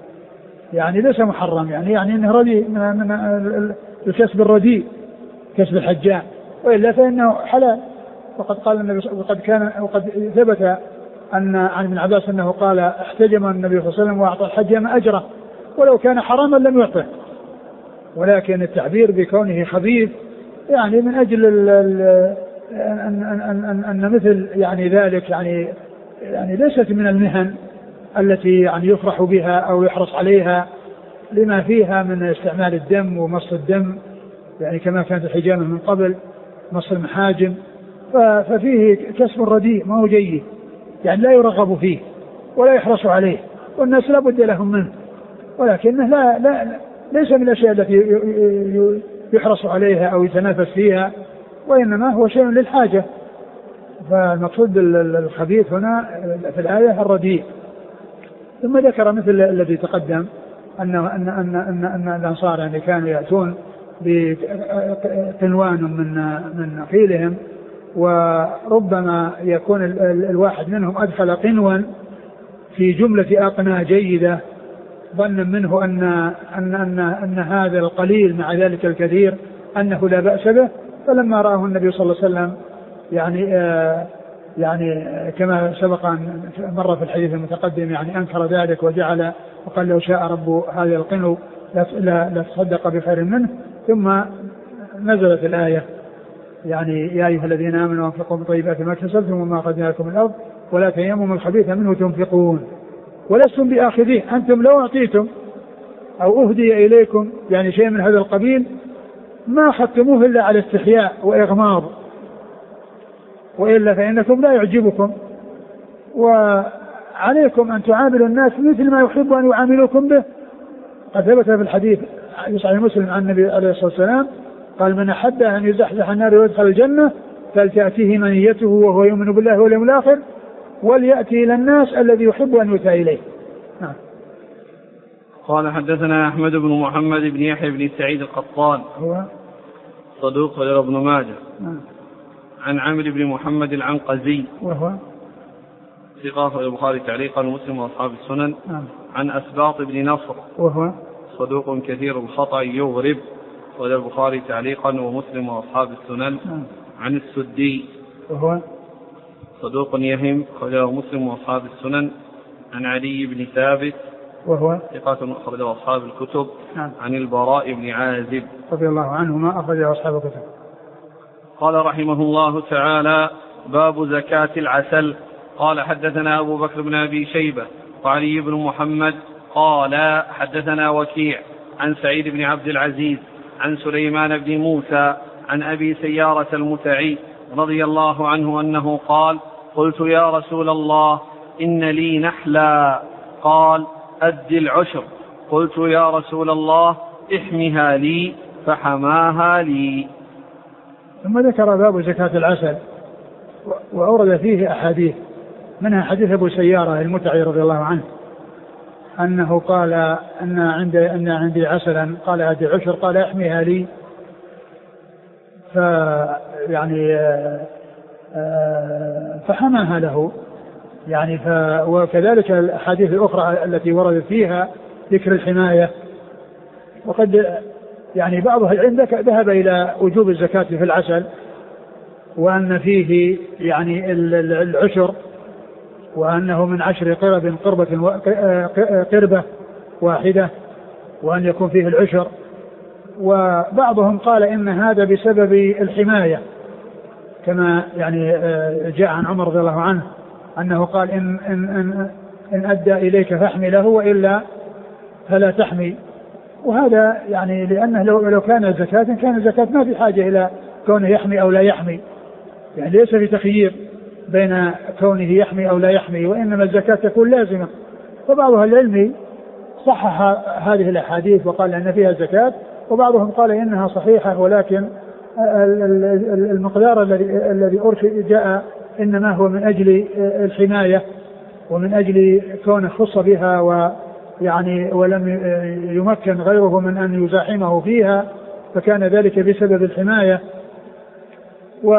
يعني ليس محرم يعني يعني انه رديء من, من الكسب الرديء كسب الحجام، وإلا فإنه حلال. وقد قال النبي وقد كان وقد ثبت أن عن ابن عباس أنه قال احتجم النبي صلى الله عليه وسلم وأعطى الحجام أجره ولو كان حراما لم يعطه، ولكن التعبير بكونه خبيث يعني من أجل ال ال أن, أن, أن, أن مثل يعني ذلك يعني يعني ليست من المهن التي يعني يفرح بها أو يحرص عليها لما فيها من استعمال الدم ومص الدم، يعني كما كانت الحجامة من قبل مص المحاجم، ففيه كسب رديء ما هو جيد، يعني لا يرغب فيه ولا يحرص عليه، والناس لا بد لهم منه، ولكنه لا, لا ليس من الأشياء التي يحرص عليها أو يتنافس فيها، وإنما هو شيء للحاجة. فالمقصود الخبيث هنا في الآية الرديء. ثم ذكر مثل الذي تقدم أن, أن, أن, أن, أن الأنصار يعني كانوا يأتون بقنوان من من نخيلهم، وربما يكون الواحد منهم أدخل قنوا في جملة أقنى جيدة ظنا منه أن, أن, أن, أن هذا القليل مع ذلك الكثير أنه لا بأس به، فلما رآه النبي صلى الله عليه وسلم يعني آه يعني كما سبق أن مر في الحديث المتقدم يعني أنكر ذلك وجعل وقال لو شاء رب هذا القنو لا تصدق بخير منه. ثم نزلت الآية يعني يا أيها الذين آمنوا أنفقوا من طيبات ما كسبتم وما أخرجنا لكم من الأرض ولا تيمموا الخبيث منه تنفقون ولستم بآخذيه. أنتم لو أعطيتم أو أهدي إليكم يعني شيء من هذا القبيل ما أخذتموه إلا على استحياء وإغماض، وإلا فإنكم لا يعجبكم، وعليكم أن تعاملوا الناس مثل ما يحب أن يعاملوكم به. قد ثبت في الحديث في صحيح مسلم عن النبي عليه الصلاة والسلام قال من أحب أن يزحزح النار ويدخل الجنة فلتأتيه منيته وهو يؤمن بالله واليوم الآخر وليأتي إلى الناس الذي يحب أن يؤتى إليه. نعم. قال حدثنا أحمد بن محمد بن يحيى بن سعيد القطان هو صدوق غير ابن ماجه. نعم. عن عمرو بن محمد العنقزي وهو ثقة البخاري تعليقا ومسلم وأصحاب السنن. نعم. عن أسباط بن نصر وهو صدوق كثير الخطأ يغرب وذا البخاري تعليقا ومسلم وأصحاب السنن. نعم. عن السدي وهو صدوق يهم وذا مسلم وأصحاب السنن. عن علي بن ثابت وهو ثقة أخرجه أصحاب الكتب. نعم. عن البراء بن عازب رضي الله عنهما أخرجه أصحاب الكتب. قال رحمه الله تعالى باب زكاة العسل. قال حدثنا أبو بكر بن أبي شيبة وعلي بن محمد قال حدثنا وكيع عن سعيد بن عبد العزيز عن سليمان بن موسى عن أبي سيارة المتعي رضي الله عنه أنه قال قلت يا رسول الله إن لي نحلا قال أد العشر. قلت يا رسول الله احمها لي فحماها لي. ثم ذكر باب زكاة العسل وأورد فيه أحاديث منها حديث أبو سيارة المتعي رضي الله عنه أنه قال أن عندي, أن عندي عسلا قال أدي عشر قال احميها لي فيعني فحماها له يعني ف وكذلك الأحاديث الأخرى التي وردت فيها ذكر الحماية. وقد يعني بعض العلم ذهب إلى وجوب الزكاة في العسل وأن فيه يعني العشر وأنه من عشر قرب قربة قربة واحدة وأن يكون فيه العشر. وبعضهم قال إن هذا بسبب الحماية كما يعني جاء عن عمر رضي الله عنه أنه قال إن, إن, إن, إن أدى إليك فاحمي له وإلا فلا تحمي. وهذا يعني لأنه لو, لو كان زكاة كان الزكاة ما في حاجة إلى كونه يحمي أو لا يحمي، يعني ليس في تخيير بين كونه يحمي أو لا يحمي، وإنما الزكاة تكون لازمة. فبعض أهل العلم صحح هذه الأحاديث وقال أن فيها زكاة، وبعضهم قال إنها صحيحة ولكن المقدار الذي الذي أرشد جاء إنما هو من أجل الحماية ومن أجل كونه خص بها ويعني ولم يمكن غيره من أن يزاحمه فيها فكان ذلك بسبب الحماية. و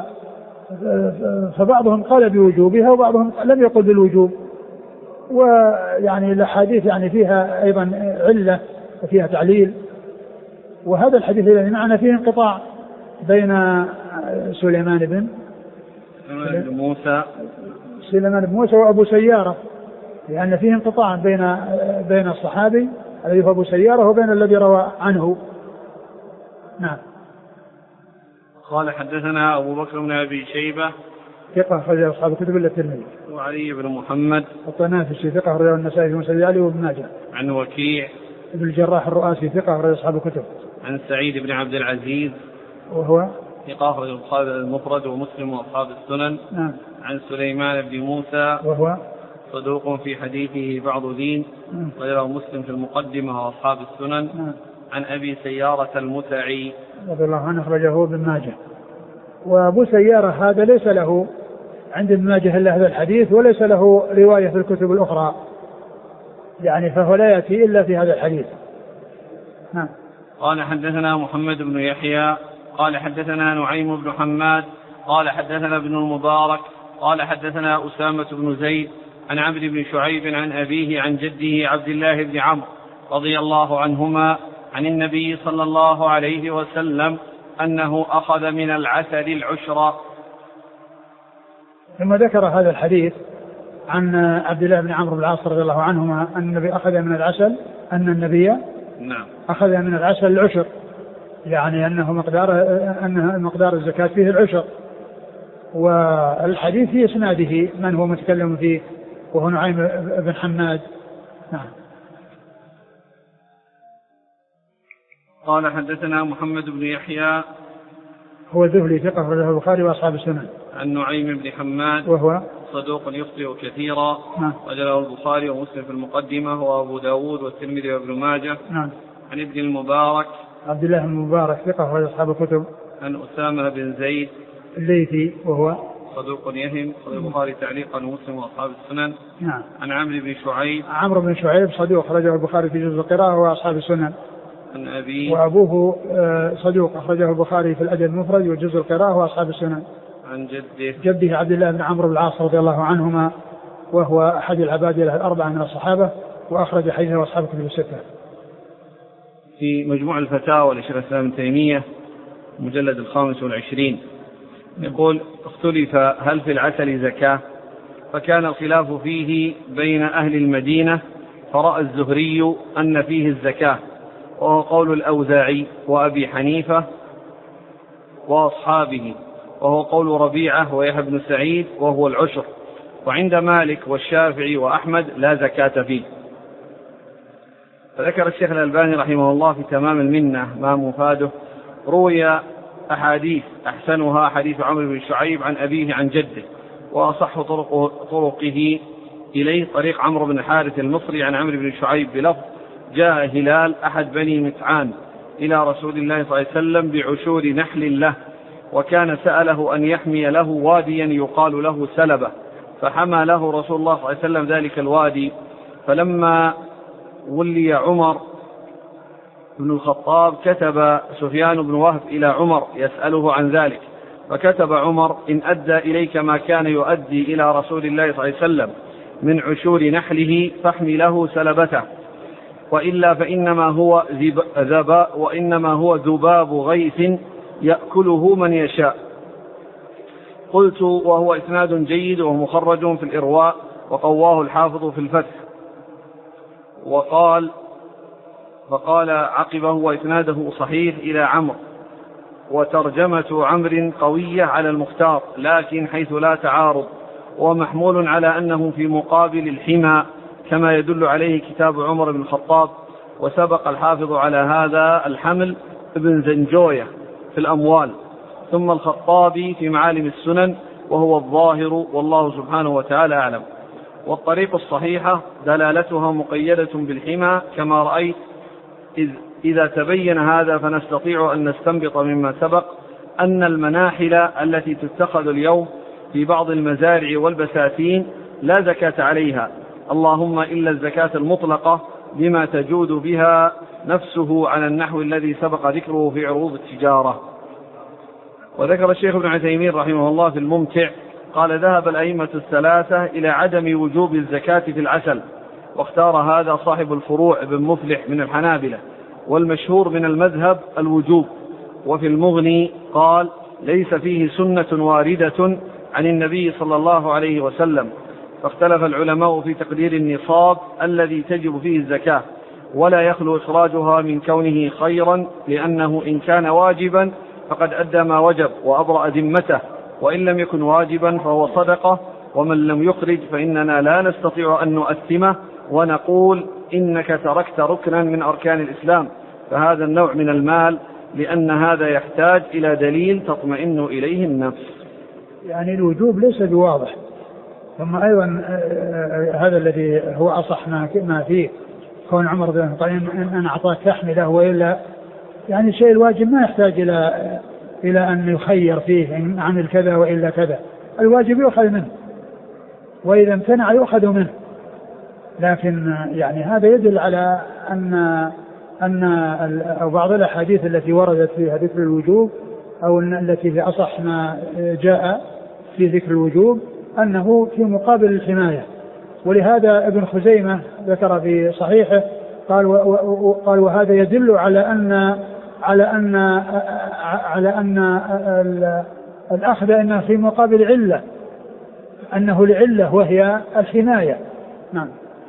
فبعضهم قال بوجوبها وبعضهم لم يقل بالوجوب. ويعني الأحاديث يعني فيها أيضا علة وفيها تعليل. وهذا الحديث الذي معنا فيه انقطاع بين سليمان بن موسى سليمان بن موسى وأبو سيارة، لأن فيه انقطاع بين بين الصحابي الذي هو أبو سيارة وبين الذي روى عنه. نعم. قال حدثنا أبو بكر بن أبي شيبة ثقة أخرجه أصحاب الكتب إلا الترمذي. وعلي بن محمد الطنافسي ثقة أخرجه النسائي في مسند علي وابن ماجه. عن وكيع ابن الجراح الرؤاسي ثقة أخرجه أصحاب الكتب. عن سعيد بن عبد العزيز وهو ثقة أخرجه البخاري المفرد ومسلم وأصحاب السنن. نعم. عن سليمان بن موسى وهو صدوق في حديثه بعض دين غيره مسلم في المقدمة وأصحاب السنن. نعم. عن أبي سيارة المتعي رضي الله عنه أخرجه ابن ماجه. وأبو سيارة هذا ليس له عند ابن ماجه إلا هذا الحديث وليس له رواية في الكتب الأخرى يعني فهو لا يأتي إلا في هذا الحديث. نعم. قال حدثنا محمد بن يحيى قال حدثنا نعيم بن حماد قال حدثنا ابن المبارك قال حدثنا أسامة بن زيد عن عمرو بن شعيب عن أبيه عن جده عبد الله بن عمرو رضي الله عنهما عن النبي صلى الله عليه وسلم أنه أخذ من العسل العشر. ثم ذكر هذا الحديث عن عبد الله بن عمرو بن العاص رضي الله عنهما أن النبي أخذ من العسل أن النبي نعم أخذ من العسل العشر يعني أنه مقدار أنه مقدار الزكاة فيه العشر. والحديث في إسناده من هو متكلم فيه وهو نعيم بن حماد. نعم. قال حدثنا محمد بن يحيى هو الذهلي ثقة أخرجه البخاري وأصحاب السنن. عن نعيم بن حماد وهو صدوق يخطئ كثيرا نعم. وجله البخاري ومسلم في المقدمة وأبو داود والترمذي وابن ماجه. نعم. عن ابن المبارك عبد الله بن المبارك ثقة أخرج أصحاب الكتب. عن أسامة بن زيد الليثي وهو صدوق يهم أخرج البخاري تعليقا ومسلم وأصحاب السنن. نعم. عن عمرو بن شعيب عمرو بن شعيب صدوق أخرجه البخاري في جزء القراءة وأصحاب السنن. عن أبي وأبوه صدوق أخرجه البخاري في الأدب المفرد وجزء القراءة وأصحاب السنن. عن جده جده عبد الله بن عمرو بن العاص رضي الله عنهما وهو أحد العبادلة الأربعة من الصحابة وأخرج حديثه أصحاب الكتب الستة. في مجموع الفتاوى لشيخ الإسلام ابن تيمية مجلد الخامس والعشرين يقول اختلف هل في العسل زكاة فكان الخلاف فيه بين أهل المدينة فرأى الزهري أن فيه الزكاة وهو قول الأوزاعي وأبي حنيفة وأصحابه وهو قول ربيعة ويحيى بن سعيد وهو العشر وعند مالك والشافعي وأحمد لا زكاة فيه. فذكر الشيخ الألباني رحمه الله في تمام المنة ما مفاده روي أحاديث أحسنها حديث عمرو بن شعيب عن أبيه عن جده وأصح طرقه, طرقه إليه طريق عمرو بن حارث المصري عن عمرو بن شعيب بلفظ جاء هلال أحد بني متعان إلى رسول الله صلى الله عليه وسلم بعشور نحل له وكان سأله أن يحمي له واديا يقال له سلبة فحمى له رسول الله صلى الله عليه وسلم ذلك الوادي. فلما ولي عمر بن الخطاب كتب سفيان بن وهب إلى عمر يسأله عن ذلك فكتب عمر إن أدى إليك ما كان يؤدي إلى رسول الله صلى الله عليه وسلم من عشور نحله فاحمي له سلبته وإلا فإنما هو ذباب وإنما هو ذباب غيث يأكله من يشاء. قلت وهو إسناد جيد ومخرج في الإرواء وقواه الحافظ في الفتح. وقال فقال عقبه وإسناده صحيح إلى عمرو وترجمة عمرو قوية على المختار لكن حيث لا تعارض ومحمول على أنه في مقابل الحمى كما يدل عليه كتاب عمر بن الخطاب. وسبق الحافظ على هذا الحمل ابن زنجوية في الأموال ثم الخطابي في معالم السنن وهو الظاهر والله سبحانه وتعالى أعلم. والطريق الصحيحة دلالتها مقيدة بالحمى كما رأيت. إذ إذا تبين هذا فنستطيع أن نستنبط مما سبق أن المناحل التي تتخذ اليوم في بعض المزارع والبساتين لا زكاة عليها اللهم إلا الزكاة المطلقة بما تجود بها نفسه على النحو الذي سبق ذكره في عروض التجارة. وذكر الشيخ ابن عثيمين رحمه الله في الممتع قال ذهب الأئمة الثلاثة إلى عدم وجوب الزكاة في العسل واختار هذا صاحب الفروع بن مفلح من الحنابلة والمشهور من المذهب الوجوب. وفي المغني قال ليس فيه سنة واردة عن النبي صلى الله عليه وسلم. فاختلف العلماء في تقدير النصاب الذي تجب فيه الزكاة ولا يخلو إخراجها من كونه خيرا لأنه إن كان واجبا فقد أدى ما وجب وأبرأ ذمته وإن لم يكن واجبا فهو صدقة، ومن لم يخرج فإننا لا نستطيع أن نؤثمه ونقول إنك تركت ركنا من أركان الإسلام، فهذا النوع من المال، لأن هذا يحتاج إلى دليل تطمئن إليه النفس. يعني الوجوب ليس بواضح. ثم أيضا هذا الذي هو أصح ما فيه كون عمر رضي الله عنه قال إن أنا أعطاك تحمله، وإلا يعني الشيء الواجب ما يحتاج إلى إلى أن يخير فيه إن عمل كذا وإلا كذا، الواجب يؤخذ منه، وإذا امتنع يؤخذ منه. لكن يعني هذا يدل على أن أن أو بعض الأحاديث التي وردت فيها ذكر الوجوب أو التي في أصح ما جاء في ذكر الوجوب أنه في مقابل الحماية. ولهذا ابن خزيمة ذكر في صحيحه قال قال وهذا يدل على أن على أن على أن الأخذ إنه في مقابل علة، أنه لعلة وهي الحماية. نعم.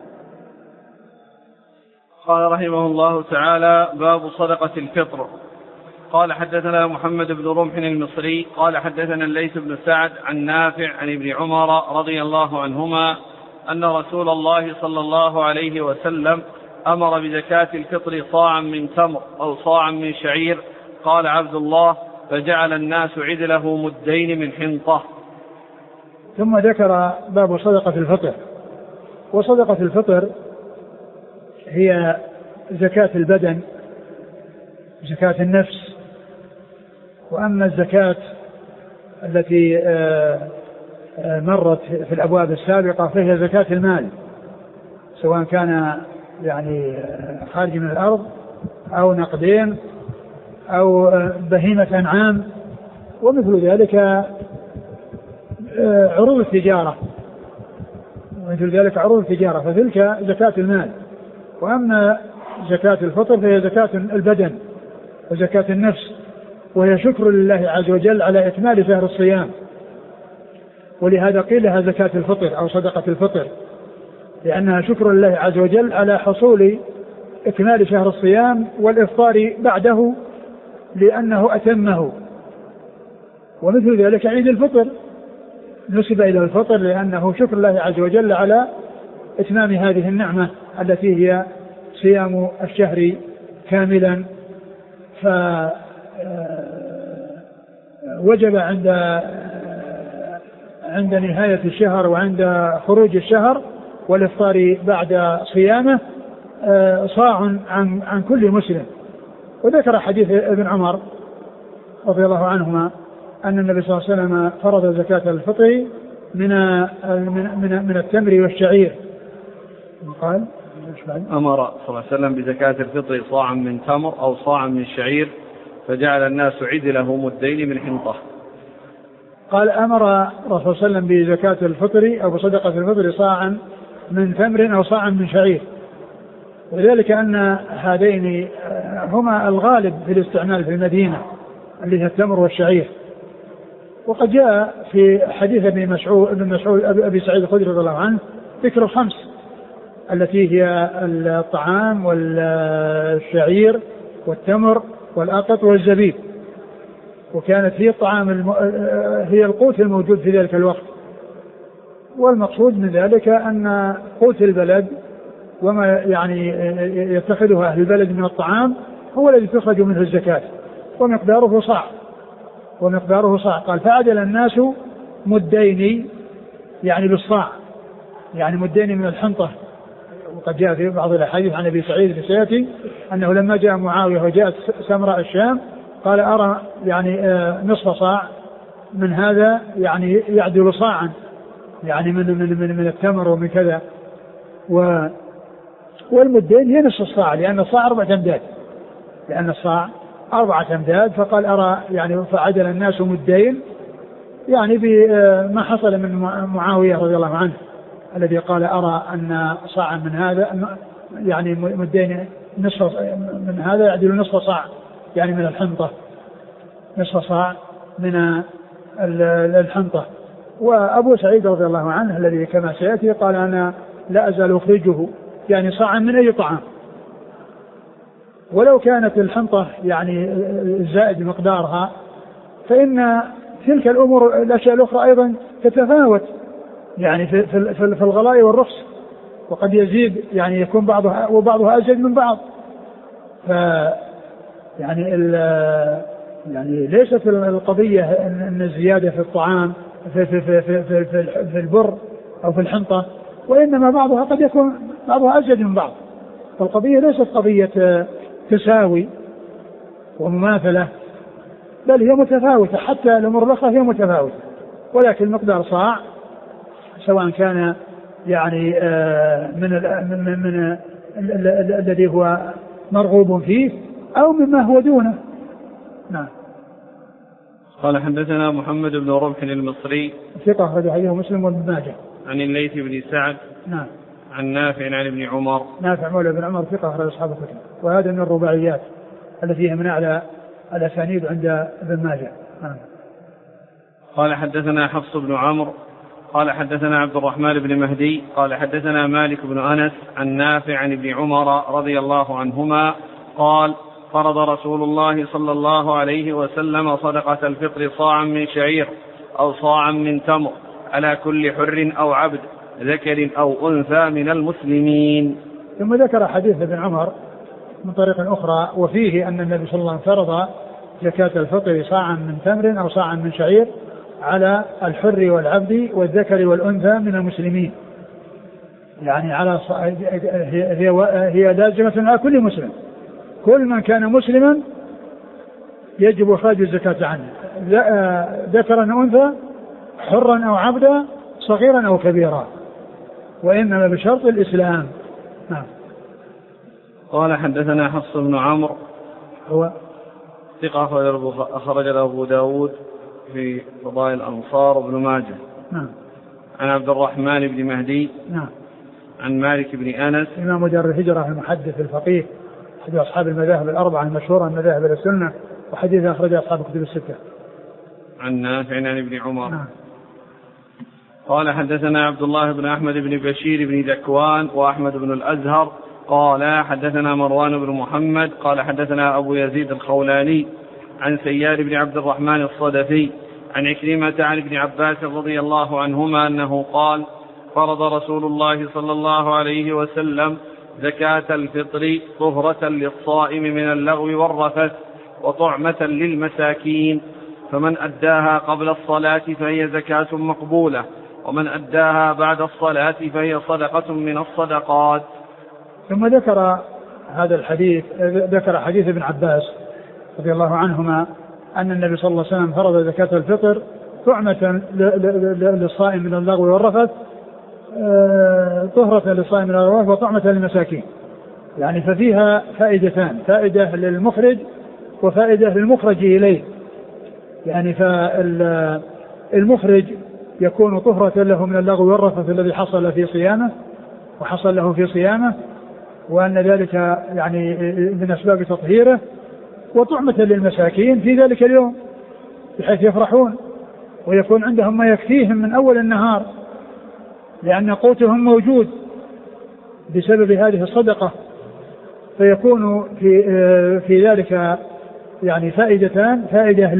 قال رحمه الله تعالى: باب صدقة الفطر. قال حدثنا محمد بن رمح المصري قال حدثنا الليث بن سعد عن نافع عن ابن عمر رضي الله عنهما أن رسول الله صلى الله عليه وسلم أمر بزكاة الفطر صاعا من تمر أو صاعا من شعير. قال عبد الله: فجعل الناس عدله مدين من حنطة. ثم ذكر باب صدقة الفطر. وصدقة الفطر هي زكاة البدن، زكاة النفس. وأما الزكاة التي مرت في الأبواب السابقة فهي زكاة المال، سواء كان يعني خارج من الأرض أو نقدين أو بهيمة أنعام، ومثل ذلك عروض التجارة ومثل ذلك عروض التجارة فتلك زكاة المال. وأما زكاة الفطر فهي زكاة البدن وزكاة النفس، وهي شكر لله عز وجل على إكمال شهر الصيام، ولهذا قيل لها زكاة الفطر أو صدقة الفطر، لأنها شكر لله عز وجل على حصول إكمال شهر الصيام والإفطار بعده لأنه أتمه. ومثل ذلك عيد الفطر نسب إلى الفطر لأنه شكر الله عز وجل على إتمام هذه النعمة التي هي صيام الشهر كاملا. فوجب عند عند نهاية الشهر وعند خروج الشهر والإفطار بعد صيامه صاع عن عن كل مسلم. وذكر حديث ابن عمر رضي الله عنهما أن النبي صلى الله عليه وسلم فرض زكاة الفطر من من من التمر والشعير. قال أمر صلى الله عليه وسلم بزكاة الفطر صاعا من تمر أو صاعا من شعير، فجعل الناس عدله مدين من حنطة. قال أمر رسول الله صلى الله عليه وسلم بزكاة الفطر أو بصدقة الفطر صاعا من تمر أو صاعا من شعير، وذلك أن هذين هما الغالب في الاستعمال في المدينة اللي هي التمر والشعير. وقد جاء في حديث ابن مسعود ابن مسعود أبي سعيد الخدري رضي الله عنه ذكر الخمس التي هي الطعام والشعير والتمر والأقط والزبيب، وكانت هي الطعام الم... هي القوت الموجود في ذلك الوقت. والمقصود من ذلك أن قوت البلد وما يعني يتخذه أهل البلد من الطعام هو الذي تخرج منه الزكاة، ومقداره صاع ومقداره صاع. قال فعدل الناس مدين يعني بالصاع، يعني مدين من الحنطة. وقد جاء في بعض الأحاديث عن أبي سعيد السياتي أنه لما جاء معاوية وجاءت سمراء الشام قال أرى يعني نصف صاع من هذا يعني يعدل صاعا يعني من من من, من التمر ومن كذا. و والمدين هي نصف الصاع لأن الصاع أربعة أمداد لأن الصاع أربعة أمداد فقال أرى يعني فعدل الناس مدين يعني بما حصل من معاوية رضي الله عنه الذي قال أرى أن صاعا من هذا يعني مدين نصف من هذا يعدل نصف صاع يعني من الحنطة، نصف صاع من الحنطة. وأبو سعيد رضي الله عنه الذي كما سيأتي قال أنا لا أزال أخرجه يعني صاعا من أي طعام. ولو كانت الحنطة يعني زائد مقدارها فإن تلك الأمور الأشياء الأخرى أيضا تتفاوت يعني في, في, في الغلاء والرخص، وقد يزيد يعني يكون بعضها وبعضها أزيد من بعض. ف يعني يعني ليست القضية أن الزيادة في الطعام في, في, في, في, في, في, في البر أو في الحنطة، وإنما بعضها قد يكون بعضها أزيد من بعض. فالقضية ليست قضية تساوي ومماثلة، بل هي متفاوتة، حتى الأمور الأخرى هي متفاوتة، ولكن مقدار صاع سواء كان يعني من من من الذي هو مرغوب فيه أو مما هو دونه. نعم. قال حدثنا محمد بن رمح المصري ثقة أخرج حديثه مسلم وابن ماجه. عن الليث بن سعد. نعم. عن نافع عن ابن عمر. نافع مولى بن عمر ثقة أخرج أصحاب الكتب، وهذا من الرباعيات التي هي من أعلى الأسانيد عند ابن ماجه. نعم. قال حدثنا حفص بن عمرو قال حدثنا عبد الرحمن بن مهدي قال حدثنا مالك بن أنس عن نافع عن ابن عمر رضي الله عنهما قال فرض رسول الله صلى الله عليه وسلم صدقة الفطر صاعا من شعير أو صاعا من تمر على كل حر أو عبد ذكر أو أنثى من المسلمين. ثم ذكر حديث ابن عمر من طريق أخرى وفيه أن النبي صلى الله عليه وسلم فرض زكاة الفطر صاعا من تمر أو صاعا من شعير على الحر والعبد والذكر والأنثى من المسلمين، يعني على ص... هي هي لازمة على كل مسلم، كل من كان مسلما يجب إخراج الزكاة عنه، ذكرا أو أنثى، حرا أو عبدا، صغيرا أو كبيرا، وإنما بشرط الإسلام. نعم. قال حدثنا حفص بن عمرو هو ثقة أخرج له أبو داود في فضائل الأنصار وابن ماجه. نعم. عن عبد الرحمن بن مهدي. نعم. عن مالك بن أنس إمام دار الهجرة المحدث الفقيه أحد أصحاب المذاهب الأربعة المشهورة من مذاهب السنة، وحديث أخرج أصحاب الكتب الستة. عن نافع عن ابن عمر. نعم. قال حدثنا عبد الله بن أحمد بن بشير بن ذكوان وأحمد بن الأزهر قال حدثنا مروان بن محمد قال حدثنا أبو يزيد الخولاني عن سيار بن عبد الرحمن الصدفي عن عكرمة عن ابن عباس رضي الله عنهما أنه قال فرض رسول الله صلى الله عليه وسلم زكاة الفطر طهرة للصائم من اللغو والرفث وطعمة للمساكين، فمن أداها قبل الصلاة فهي زكاة مقبولة، ومن أداها بعد الصلاة فهي صدقة من الصدقات. ثم ذكر هذا الحديث، ذكر حديث ابن عباس رضي الله عنهما أن النبي صلى الله عليه وسلم فرض زكاة الفطر طعمة للصائم من اللغو والرفث، طهرة للصائم من اللغو وطعمة للمساكين، يعني ففيها فائدتان، فائدة للمخرج وفائدة للمخرج إليه، يعني فالمخرج يكون طهرة له من اللغو والرفث الذي حصل في صيامه وحصل له في صيامه، وأن ذلك يعني من أسباب تطهيره، وطعمة للمساكين في ذلك اليوم بحيث يفرحون ويكون عندهم ما يكفيهم من أول النهار، لأن قوتهم موجود بسبب هذه الصدقة، فيكون في في ذلك يعني فائدتان، فائدة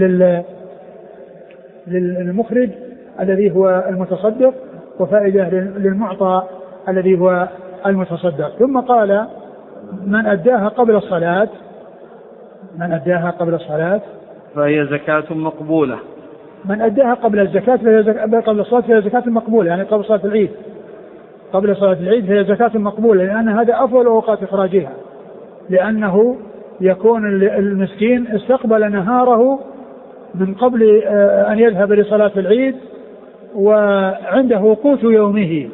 للمخرج الذي هو المتصدق، وفائدة للمعطى الذي هو المتصدق. ثم قال من أداها قبل الصلاة من أداها قبل الصلاة فهي زكاة مقبولة. من أداها قبل الزكاة فهي زكاة قبل الصلاة فهي زكاة مقبولة، يعني قبل صلاة العيد، قبل صلاة العيد فهي زكاة مقبولة، لأن هذا أفضل أوقات إخراجها، لأنه يكون المسكين استقبل نهاره من قبل أن يذهب لصلاة العيد وعنده قوت يومه.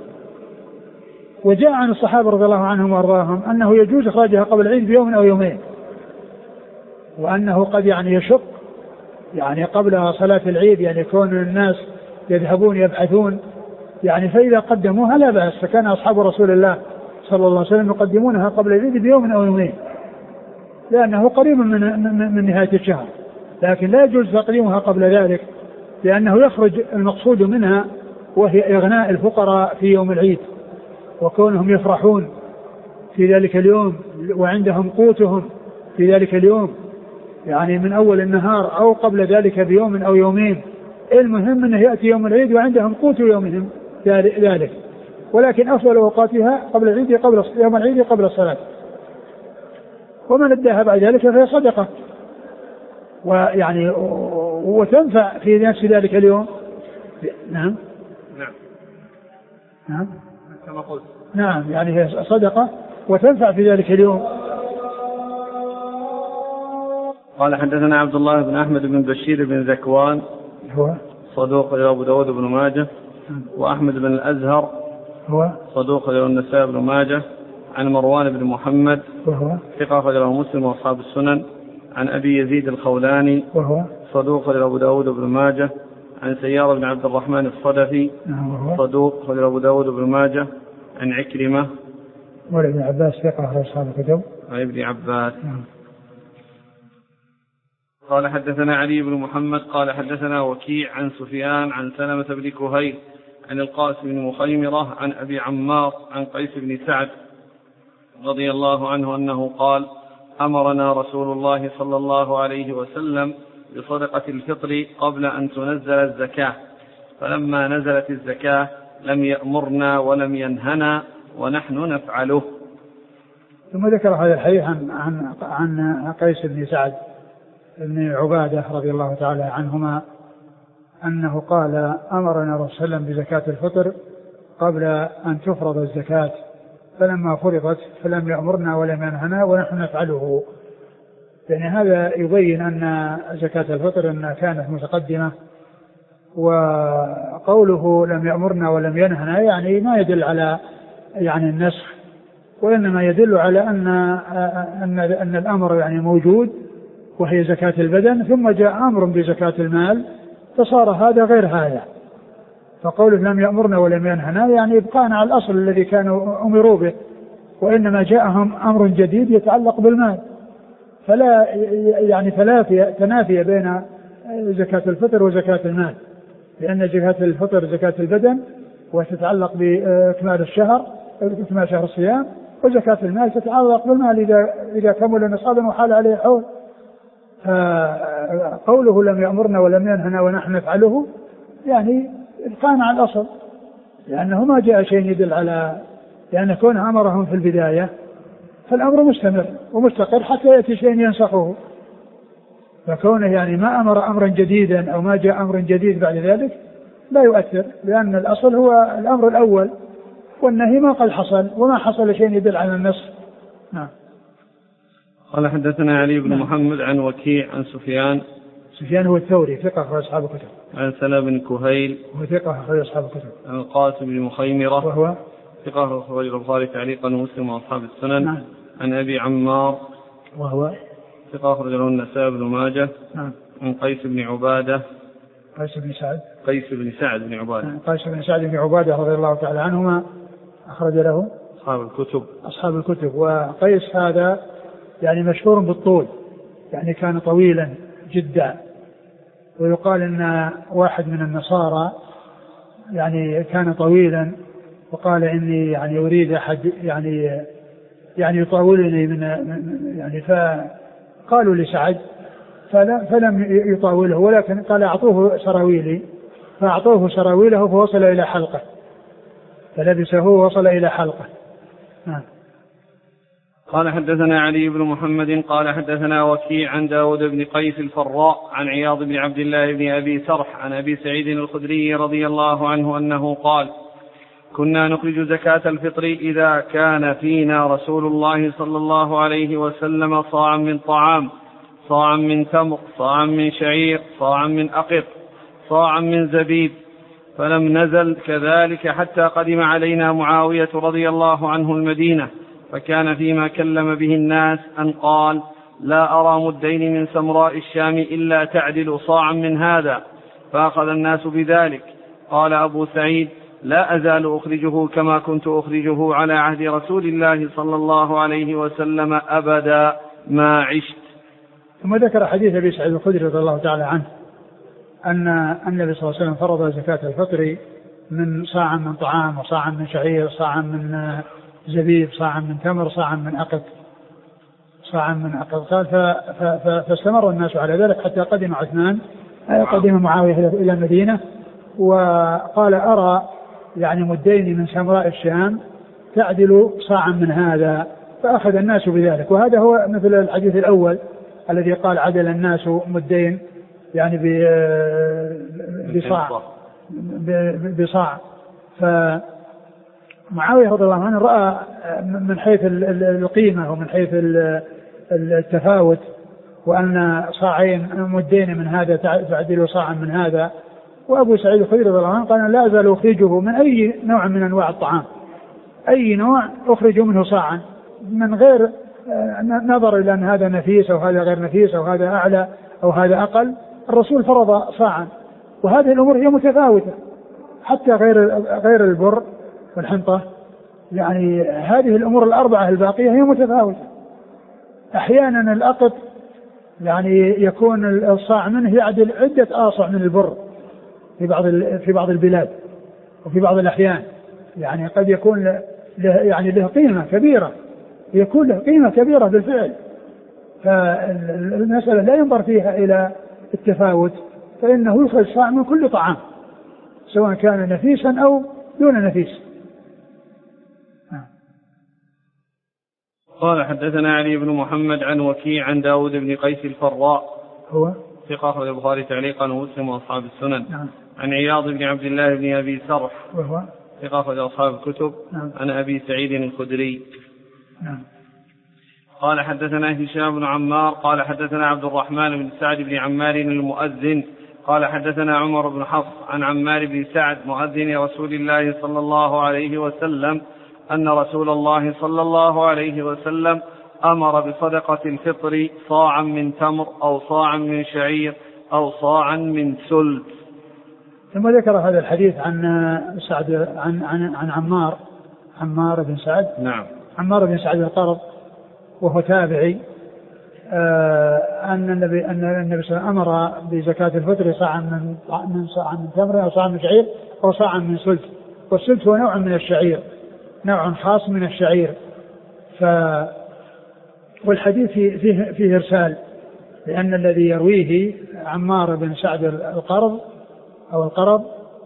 وجاء عن الصحابة رضي الله عنهم وارضاهم أنه يجوز إخراجها قبل العيد بيوم أو يومين، وأنه قد يعني يشق يعني قبل صلاة العيد، يعني يكون الناس يذهبون يبحثون، يعني فإذا قدموها لا بأس، فكان أصحاب رسول الله صلى الله عليه وسلم يقدمونها قبل العيد بيوم أو يومين، لأنه قريب من, من, من نهاية الشهر، لكن لا يجوز تقديمها قبل ذلك، لأنه يخرج المقصود منها وهي إغناء الفقراء في يوم العيد، وكونهم يفرحون في ذلك اليوم وعندهم قوتهم في ذلك اليوم، يعني من أول النهار أو قبل ذلك بيوم أو يومين، المهم أنه يأتي يوم العيد وعندهم قوت يومهم ذلك، ولكن أفضل أوقاتها قبل العيد قبل يوم العيد قبل الصلاة، ومن اداها بعد ذلك فهي صدقة، ويعني وتنفع في نفس ذلك اليوم. نعم نعم نعم كما قلت. نعم يعني هي صدقة وتنفع في ذلك اليوم. قال حدثنا عبد الله بن أحمد بن بشير بن ذكوان هو صدوق أبو داود بن ماجه، وأحمد بن الأزهر هو صدوق النسائي بن ماجه، عن مروان بن محمد وهو ثقة أخرجه مسلم وأصحاب السنن، عن أبي يزيد الخولاني وهو صدوق أبو داود بن ماجه، عن سيار بن عبد الرحمن الصدفي صدوق أخرجه أبو داود بن ماجه، عن عكرمة مولى ابن عباس ثقة أخرج أصحاب الكتب عن ابن عباس. قال حدثنا علي بن محمد قال حدثنا وكيع عن سفيان عن سلمة بن كهيل عن القاسم بن مخيمرة عن أبي عمار عن قيس بن سعد رضي الله عنه أنه قال: أمرنا رسول الله صلى الله عليه وسلم بصدقة الفطر قبل أن تنزل الزكاة، فلما نزلت الزكاة لم يأمرنا ولم ينهنا ونحن نفعله. ثم ذكر هذا الحديث عن عن عن قيس بن سعد بن عبادة رضي الله تعالى عنهما أنه قال: أمرنا رسول الله صلى الله عليه وسلم بزكاة الفطر قبل أن تفرض الزكاة، فلما فرضت فلم يأمرنا ولم ينهنا ونحن نفعله. يعني هذا يبين أن زكاة الفطر أنها كانت متقدمة، وقوله لم يأمرنا ولم ينهنا يعني ما يدل على يعني النسخ، وإنما يدل على أن أن أن الأمر يعني موجود وهي زكاة البدن، ثم جاء أمر بزكاة المال فصار هذا غير هذا. فقوله لم يأمرنا ولم ينهنا يعني إبقانا على الأصل الذي كانوا أمروا به، وإنما جاءهم أمر جديد يتعلق بالمال، فلا يعني تنافي تنافي بين زكاة الفطر وزكاة المال، لأن زكاة الفطر زكاة البدن وتتعلق بإكمال الشهر إكمال شهر الصيام، وزكاة المال تتعلق بالمال إذا إذا كمل نصابا وحال عليه حول. فقوله لم يأمرنا ولم ينهنا ونحن نفعله يعني إبقانا على الأصل، لأنه ما جاء شيء يدل على لأن كون أمرهم في البداية فالأمر مستمر ومستقر حتى يأتي شيء ينسخه، فكونه يعني ما أمر أمرا جديدا أو ما جاء أمر جديد بعد ذلك لا يؤثر، لأن الأصل هو الأمر الأول والنهي ما قد حصل، وما حصل شيء يدل على النص. نعم. قال حدثنا علي بن محمد عن وكيع عن سفيان سفيان هو الثوري ثقة أخرج أصحاب الكتب، عن سلمة بن كهيل هو ثقة أخرج أصحاب الكتب، عن القاسم بن مخيمرة وهو ثقة أخرج البخاري تعليقا ومسلم وأصحاب السنن. نعم. عن أبي عمار وهو ثقة أخرج له النسائي بن ماجه. نعم. عن قيس بن عبادة قيس بن سعد قيس بن سعد بن عبادة قيس بن سعد بن عبادة رضي الله تعالى عنهما أخرج له أصحاب الكتب أصحاب الكتب. وقيس هذا يعني مشهور بالطول، يعني كان طويلا جدا، ويقال أن واحد من النصارى يعني كان طويلا وقال إني يعني أريد أحد يعني يعني يطاولني من يعني، فقالوا لسعد فلم يطاوله، ولكن قال أعطوه سراويلي، فأعطوه سراويله فوصل إلى حلقه، فلبسه ووصل إلى حلقه. نعم. قال حدثنا علي بن محمد قال حدثنا وكيع عن داود بن قيس الفراء عن عياض بن عبد الله بن أبي سرح عن أبي سعيد الخدري رضي الله عنه أنه قال: كنا نخرج زكاة الفطر إذا كان فينا رسول الله صلى الله عليه وسلم صاعا من طعام، صاعا من تمر، صاعا من شعير، صاعا من أقط، صاعا من زبيب، فلم نزل كذلك حتى قدم علينا معاوية رضي الله عنه المدينة، فكان فيما كلم به الناس أن قال: لا أرى مدين من سمراء الشام إلا تعدل صاعا من هذا، فأخذ الناس بذلك. قال أبو سعيد: لا أزال أخرجه كما كنت أخرجه على عهد رسول الله صلى الله عليه وسلم أبدا ما عشت. ثم ذكر حديث أبي سعيد الخدري رضي الله تعالى عنه أن النبي صلى الله عليه وسلم فرض زكاة الفطر من صاع من طعام، وصاع من شعير، صاع من زبيب، صاع من تمر، صاع من أقط. صاعا من عقل. قال فاستمر الناس على ذلك حتى قدم عثمان قدم معاوية إلى المدينة وقال أرى يعني مدين من سمراء الشام تعدل صاعا من هذا، فأخذ الناس بذلك. وهذا هو مثل الحديث الأول الذي قال عدل الناس مدين يعني بصاع بصاع. فمعاوية رضي الله عنه رأى من حيث القيمة ومن حيث التفاوت وأن صاعين مدين من هذا تعدل صاعا من هذا. وأبو سعيد الخدري رضي الله عنه قال لا أزال أخرجه من أي نوع من أنواع الطعام، أي نوع أخرج منه صاعا من غير نظر إلى أن هذا نفيس أو هذا غير نفيس أو هذا أعلى أو هذا أقل. الرسول فرض صاعا، وهذه الأمور هي متفاوتة حتى غير غير البر والحنطة، يعني هذه الأمور الأربعة الباقية هي متفاوتة. أحيانا الأقط يعني يكون الصاع منه يعدل عدة آصع من البر في بعض في بعض البلاد وفي بعض الأحيان، يعني قد يكون له يعني له قيمة كبيرة، يكون له قيمة كبيرة بالفعل. فالمسألة لا ينظر فيها إلى التفاوت، فإنه يخرج صاع من كل طعام سواء كان نفيسا أو دون نفيس. قال حدثنا علي بن محمد عن وكيع عن داود بن قيس الفراء هو ثقة أخرج البخاري تعليقا ومسلم وأصحاب السنن. نعم. عن عياض بن عبد الله بن أبي سرح وهو ثقة أخرج أصحاب الكتب. نعم. عن أبي سعيد الخدري. نعم. قال حدثنا هشام بن عمار قال حدثنا عبد الرحمن بن سعد بن عمار المؤذن قال حدثنا عمر بن حفص عن عمار بن سعد مؤذن رسول الله صلى الله عليه وسلم أن رسول الله صلى الله عليه وسلم أمر بصدقة الفطر صاعا من تمر أو صاعا من شعير أو صاعا من سلت. ثم ذكر هذا الحديث عن سعد عن عن عن عمار عمار بن سعد. نعم. عمار بن سعد القرظ وهو تابعي آه أن النبي أن النبي صلى الله عليه وسلم أمر بزكاة الفطر صاعا من من صاع من تمر أو صاع من شعير أو صاعا من سلت. والسلت هو نوع من الشعير، نوع خاص من الشعير. ف والحديث فيه فيه إرسال، لأن الذي يرويه عمار بن سعد القرظ أو القرظ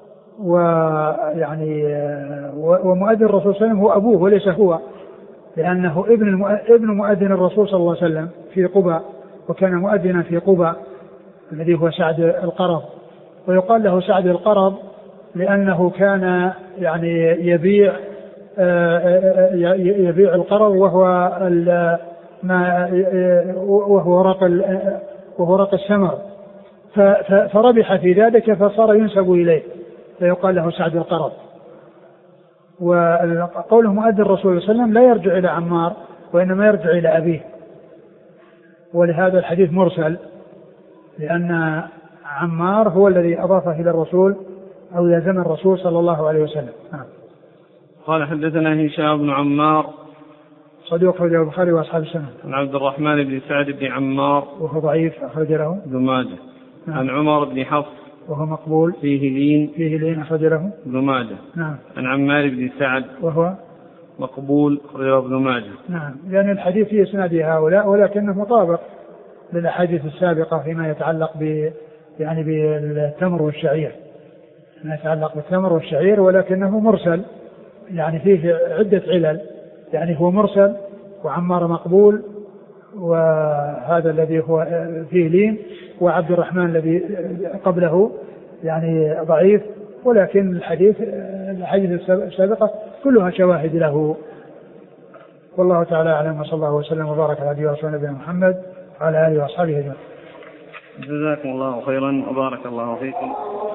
ويعني ومؤذن الرسول صلى الله عليه وسلم هو أبوه وليس هو، لأنه ابن ابن مؤذن الرسول صلى الله عليه وسلم في قباء، وكان مؤذنا في قباء الذي هو سعد القرظ. ويقال له سعد القرظ لأنه كان يعني يبيع يبيع القرظ وهو ما وهو ورق وهو ورق السمر، فربح في ذلك فصار ينسب إليه فيقال له سعد القرظ. وقوله مؤذن الرسول صلى الله عليه وسلم لا يرجع إلى عمار وإنما يرجع إلى أبيه، ولهذا الحديث مرسل لأن عمار هو الذي أضافه إلى الرسول أو إلى زمن الرسول صلى الله عليه وسلم. قال حدثنا هشام بن عمار صدوق أخرج له البخاري وأصحاب السنن. عن عبد الرحمن بن سعد بن عمار وهو ضعيف أخرج له ابن ماجه. نعم. عن عمر بن حفص وهو مقبول فيه لين فيه لين أخرج له ابن ماجه. نعم. عن عمار بن سعد وهو مقبول أخرج له ابن ماجه. نعم. لأن الحديث في إسناد هؤلاء ولكنه مطابق للأحاديث السابقة فيما يتعلق ب يعني بالتمر والشعير، ما يتعلق بالتمر والشعير، ولكنه مرسل يعني فيه عدة علل، يعني هو مرسل وعمار مقبول وهذا الذي هو فيه لين، وعبد الرحمن الذي قبله يعني ضعيف، ولكن الحديث الحديث السابقة كلها شواهد له. والله تعالى أعلم، وصلى الله وسلم وبارك على نبينا ورسولنا محمد وعلى آله وأصحابه أجمعين. جزاكم الله خيرا وبارك الله فيكم.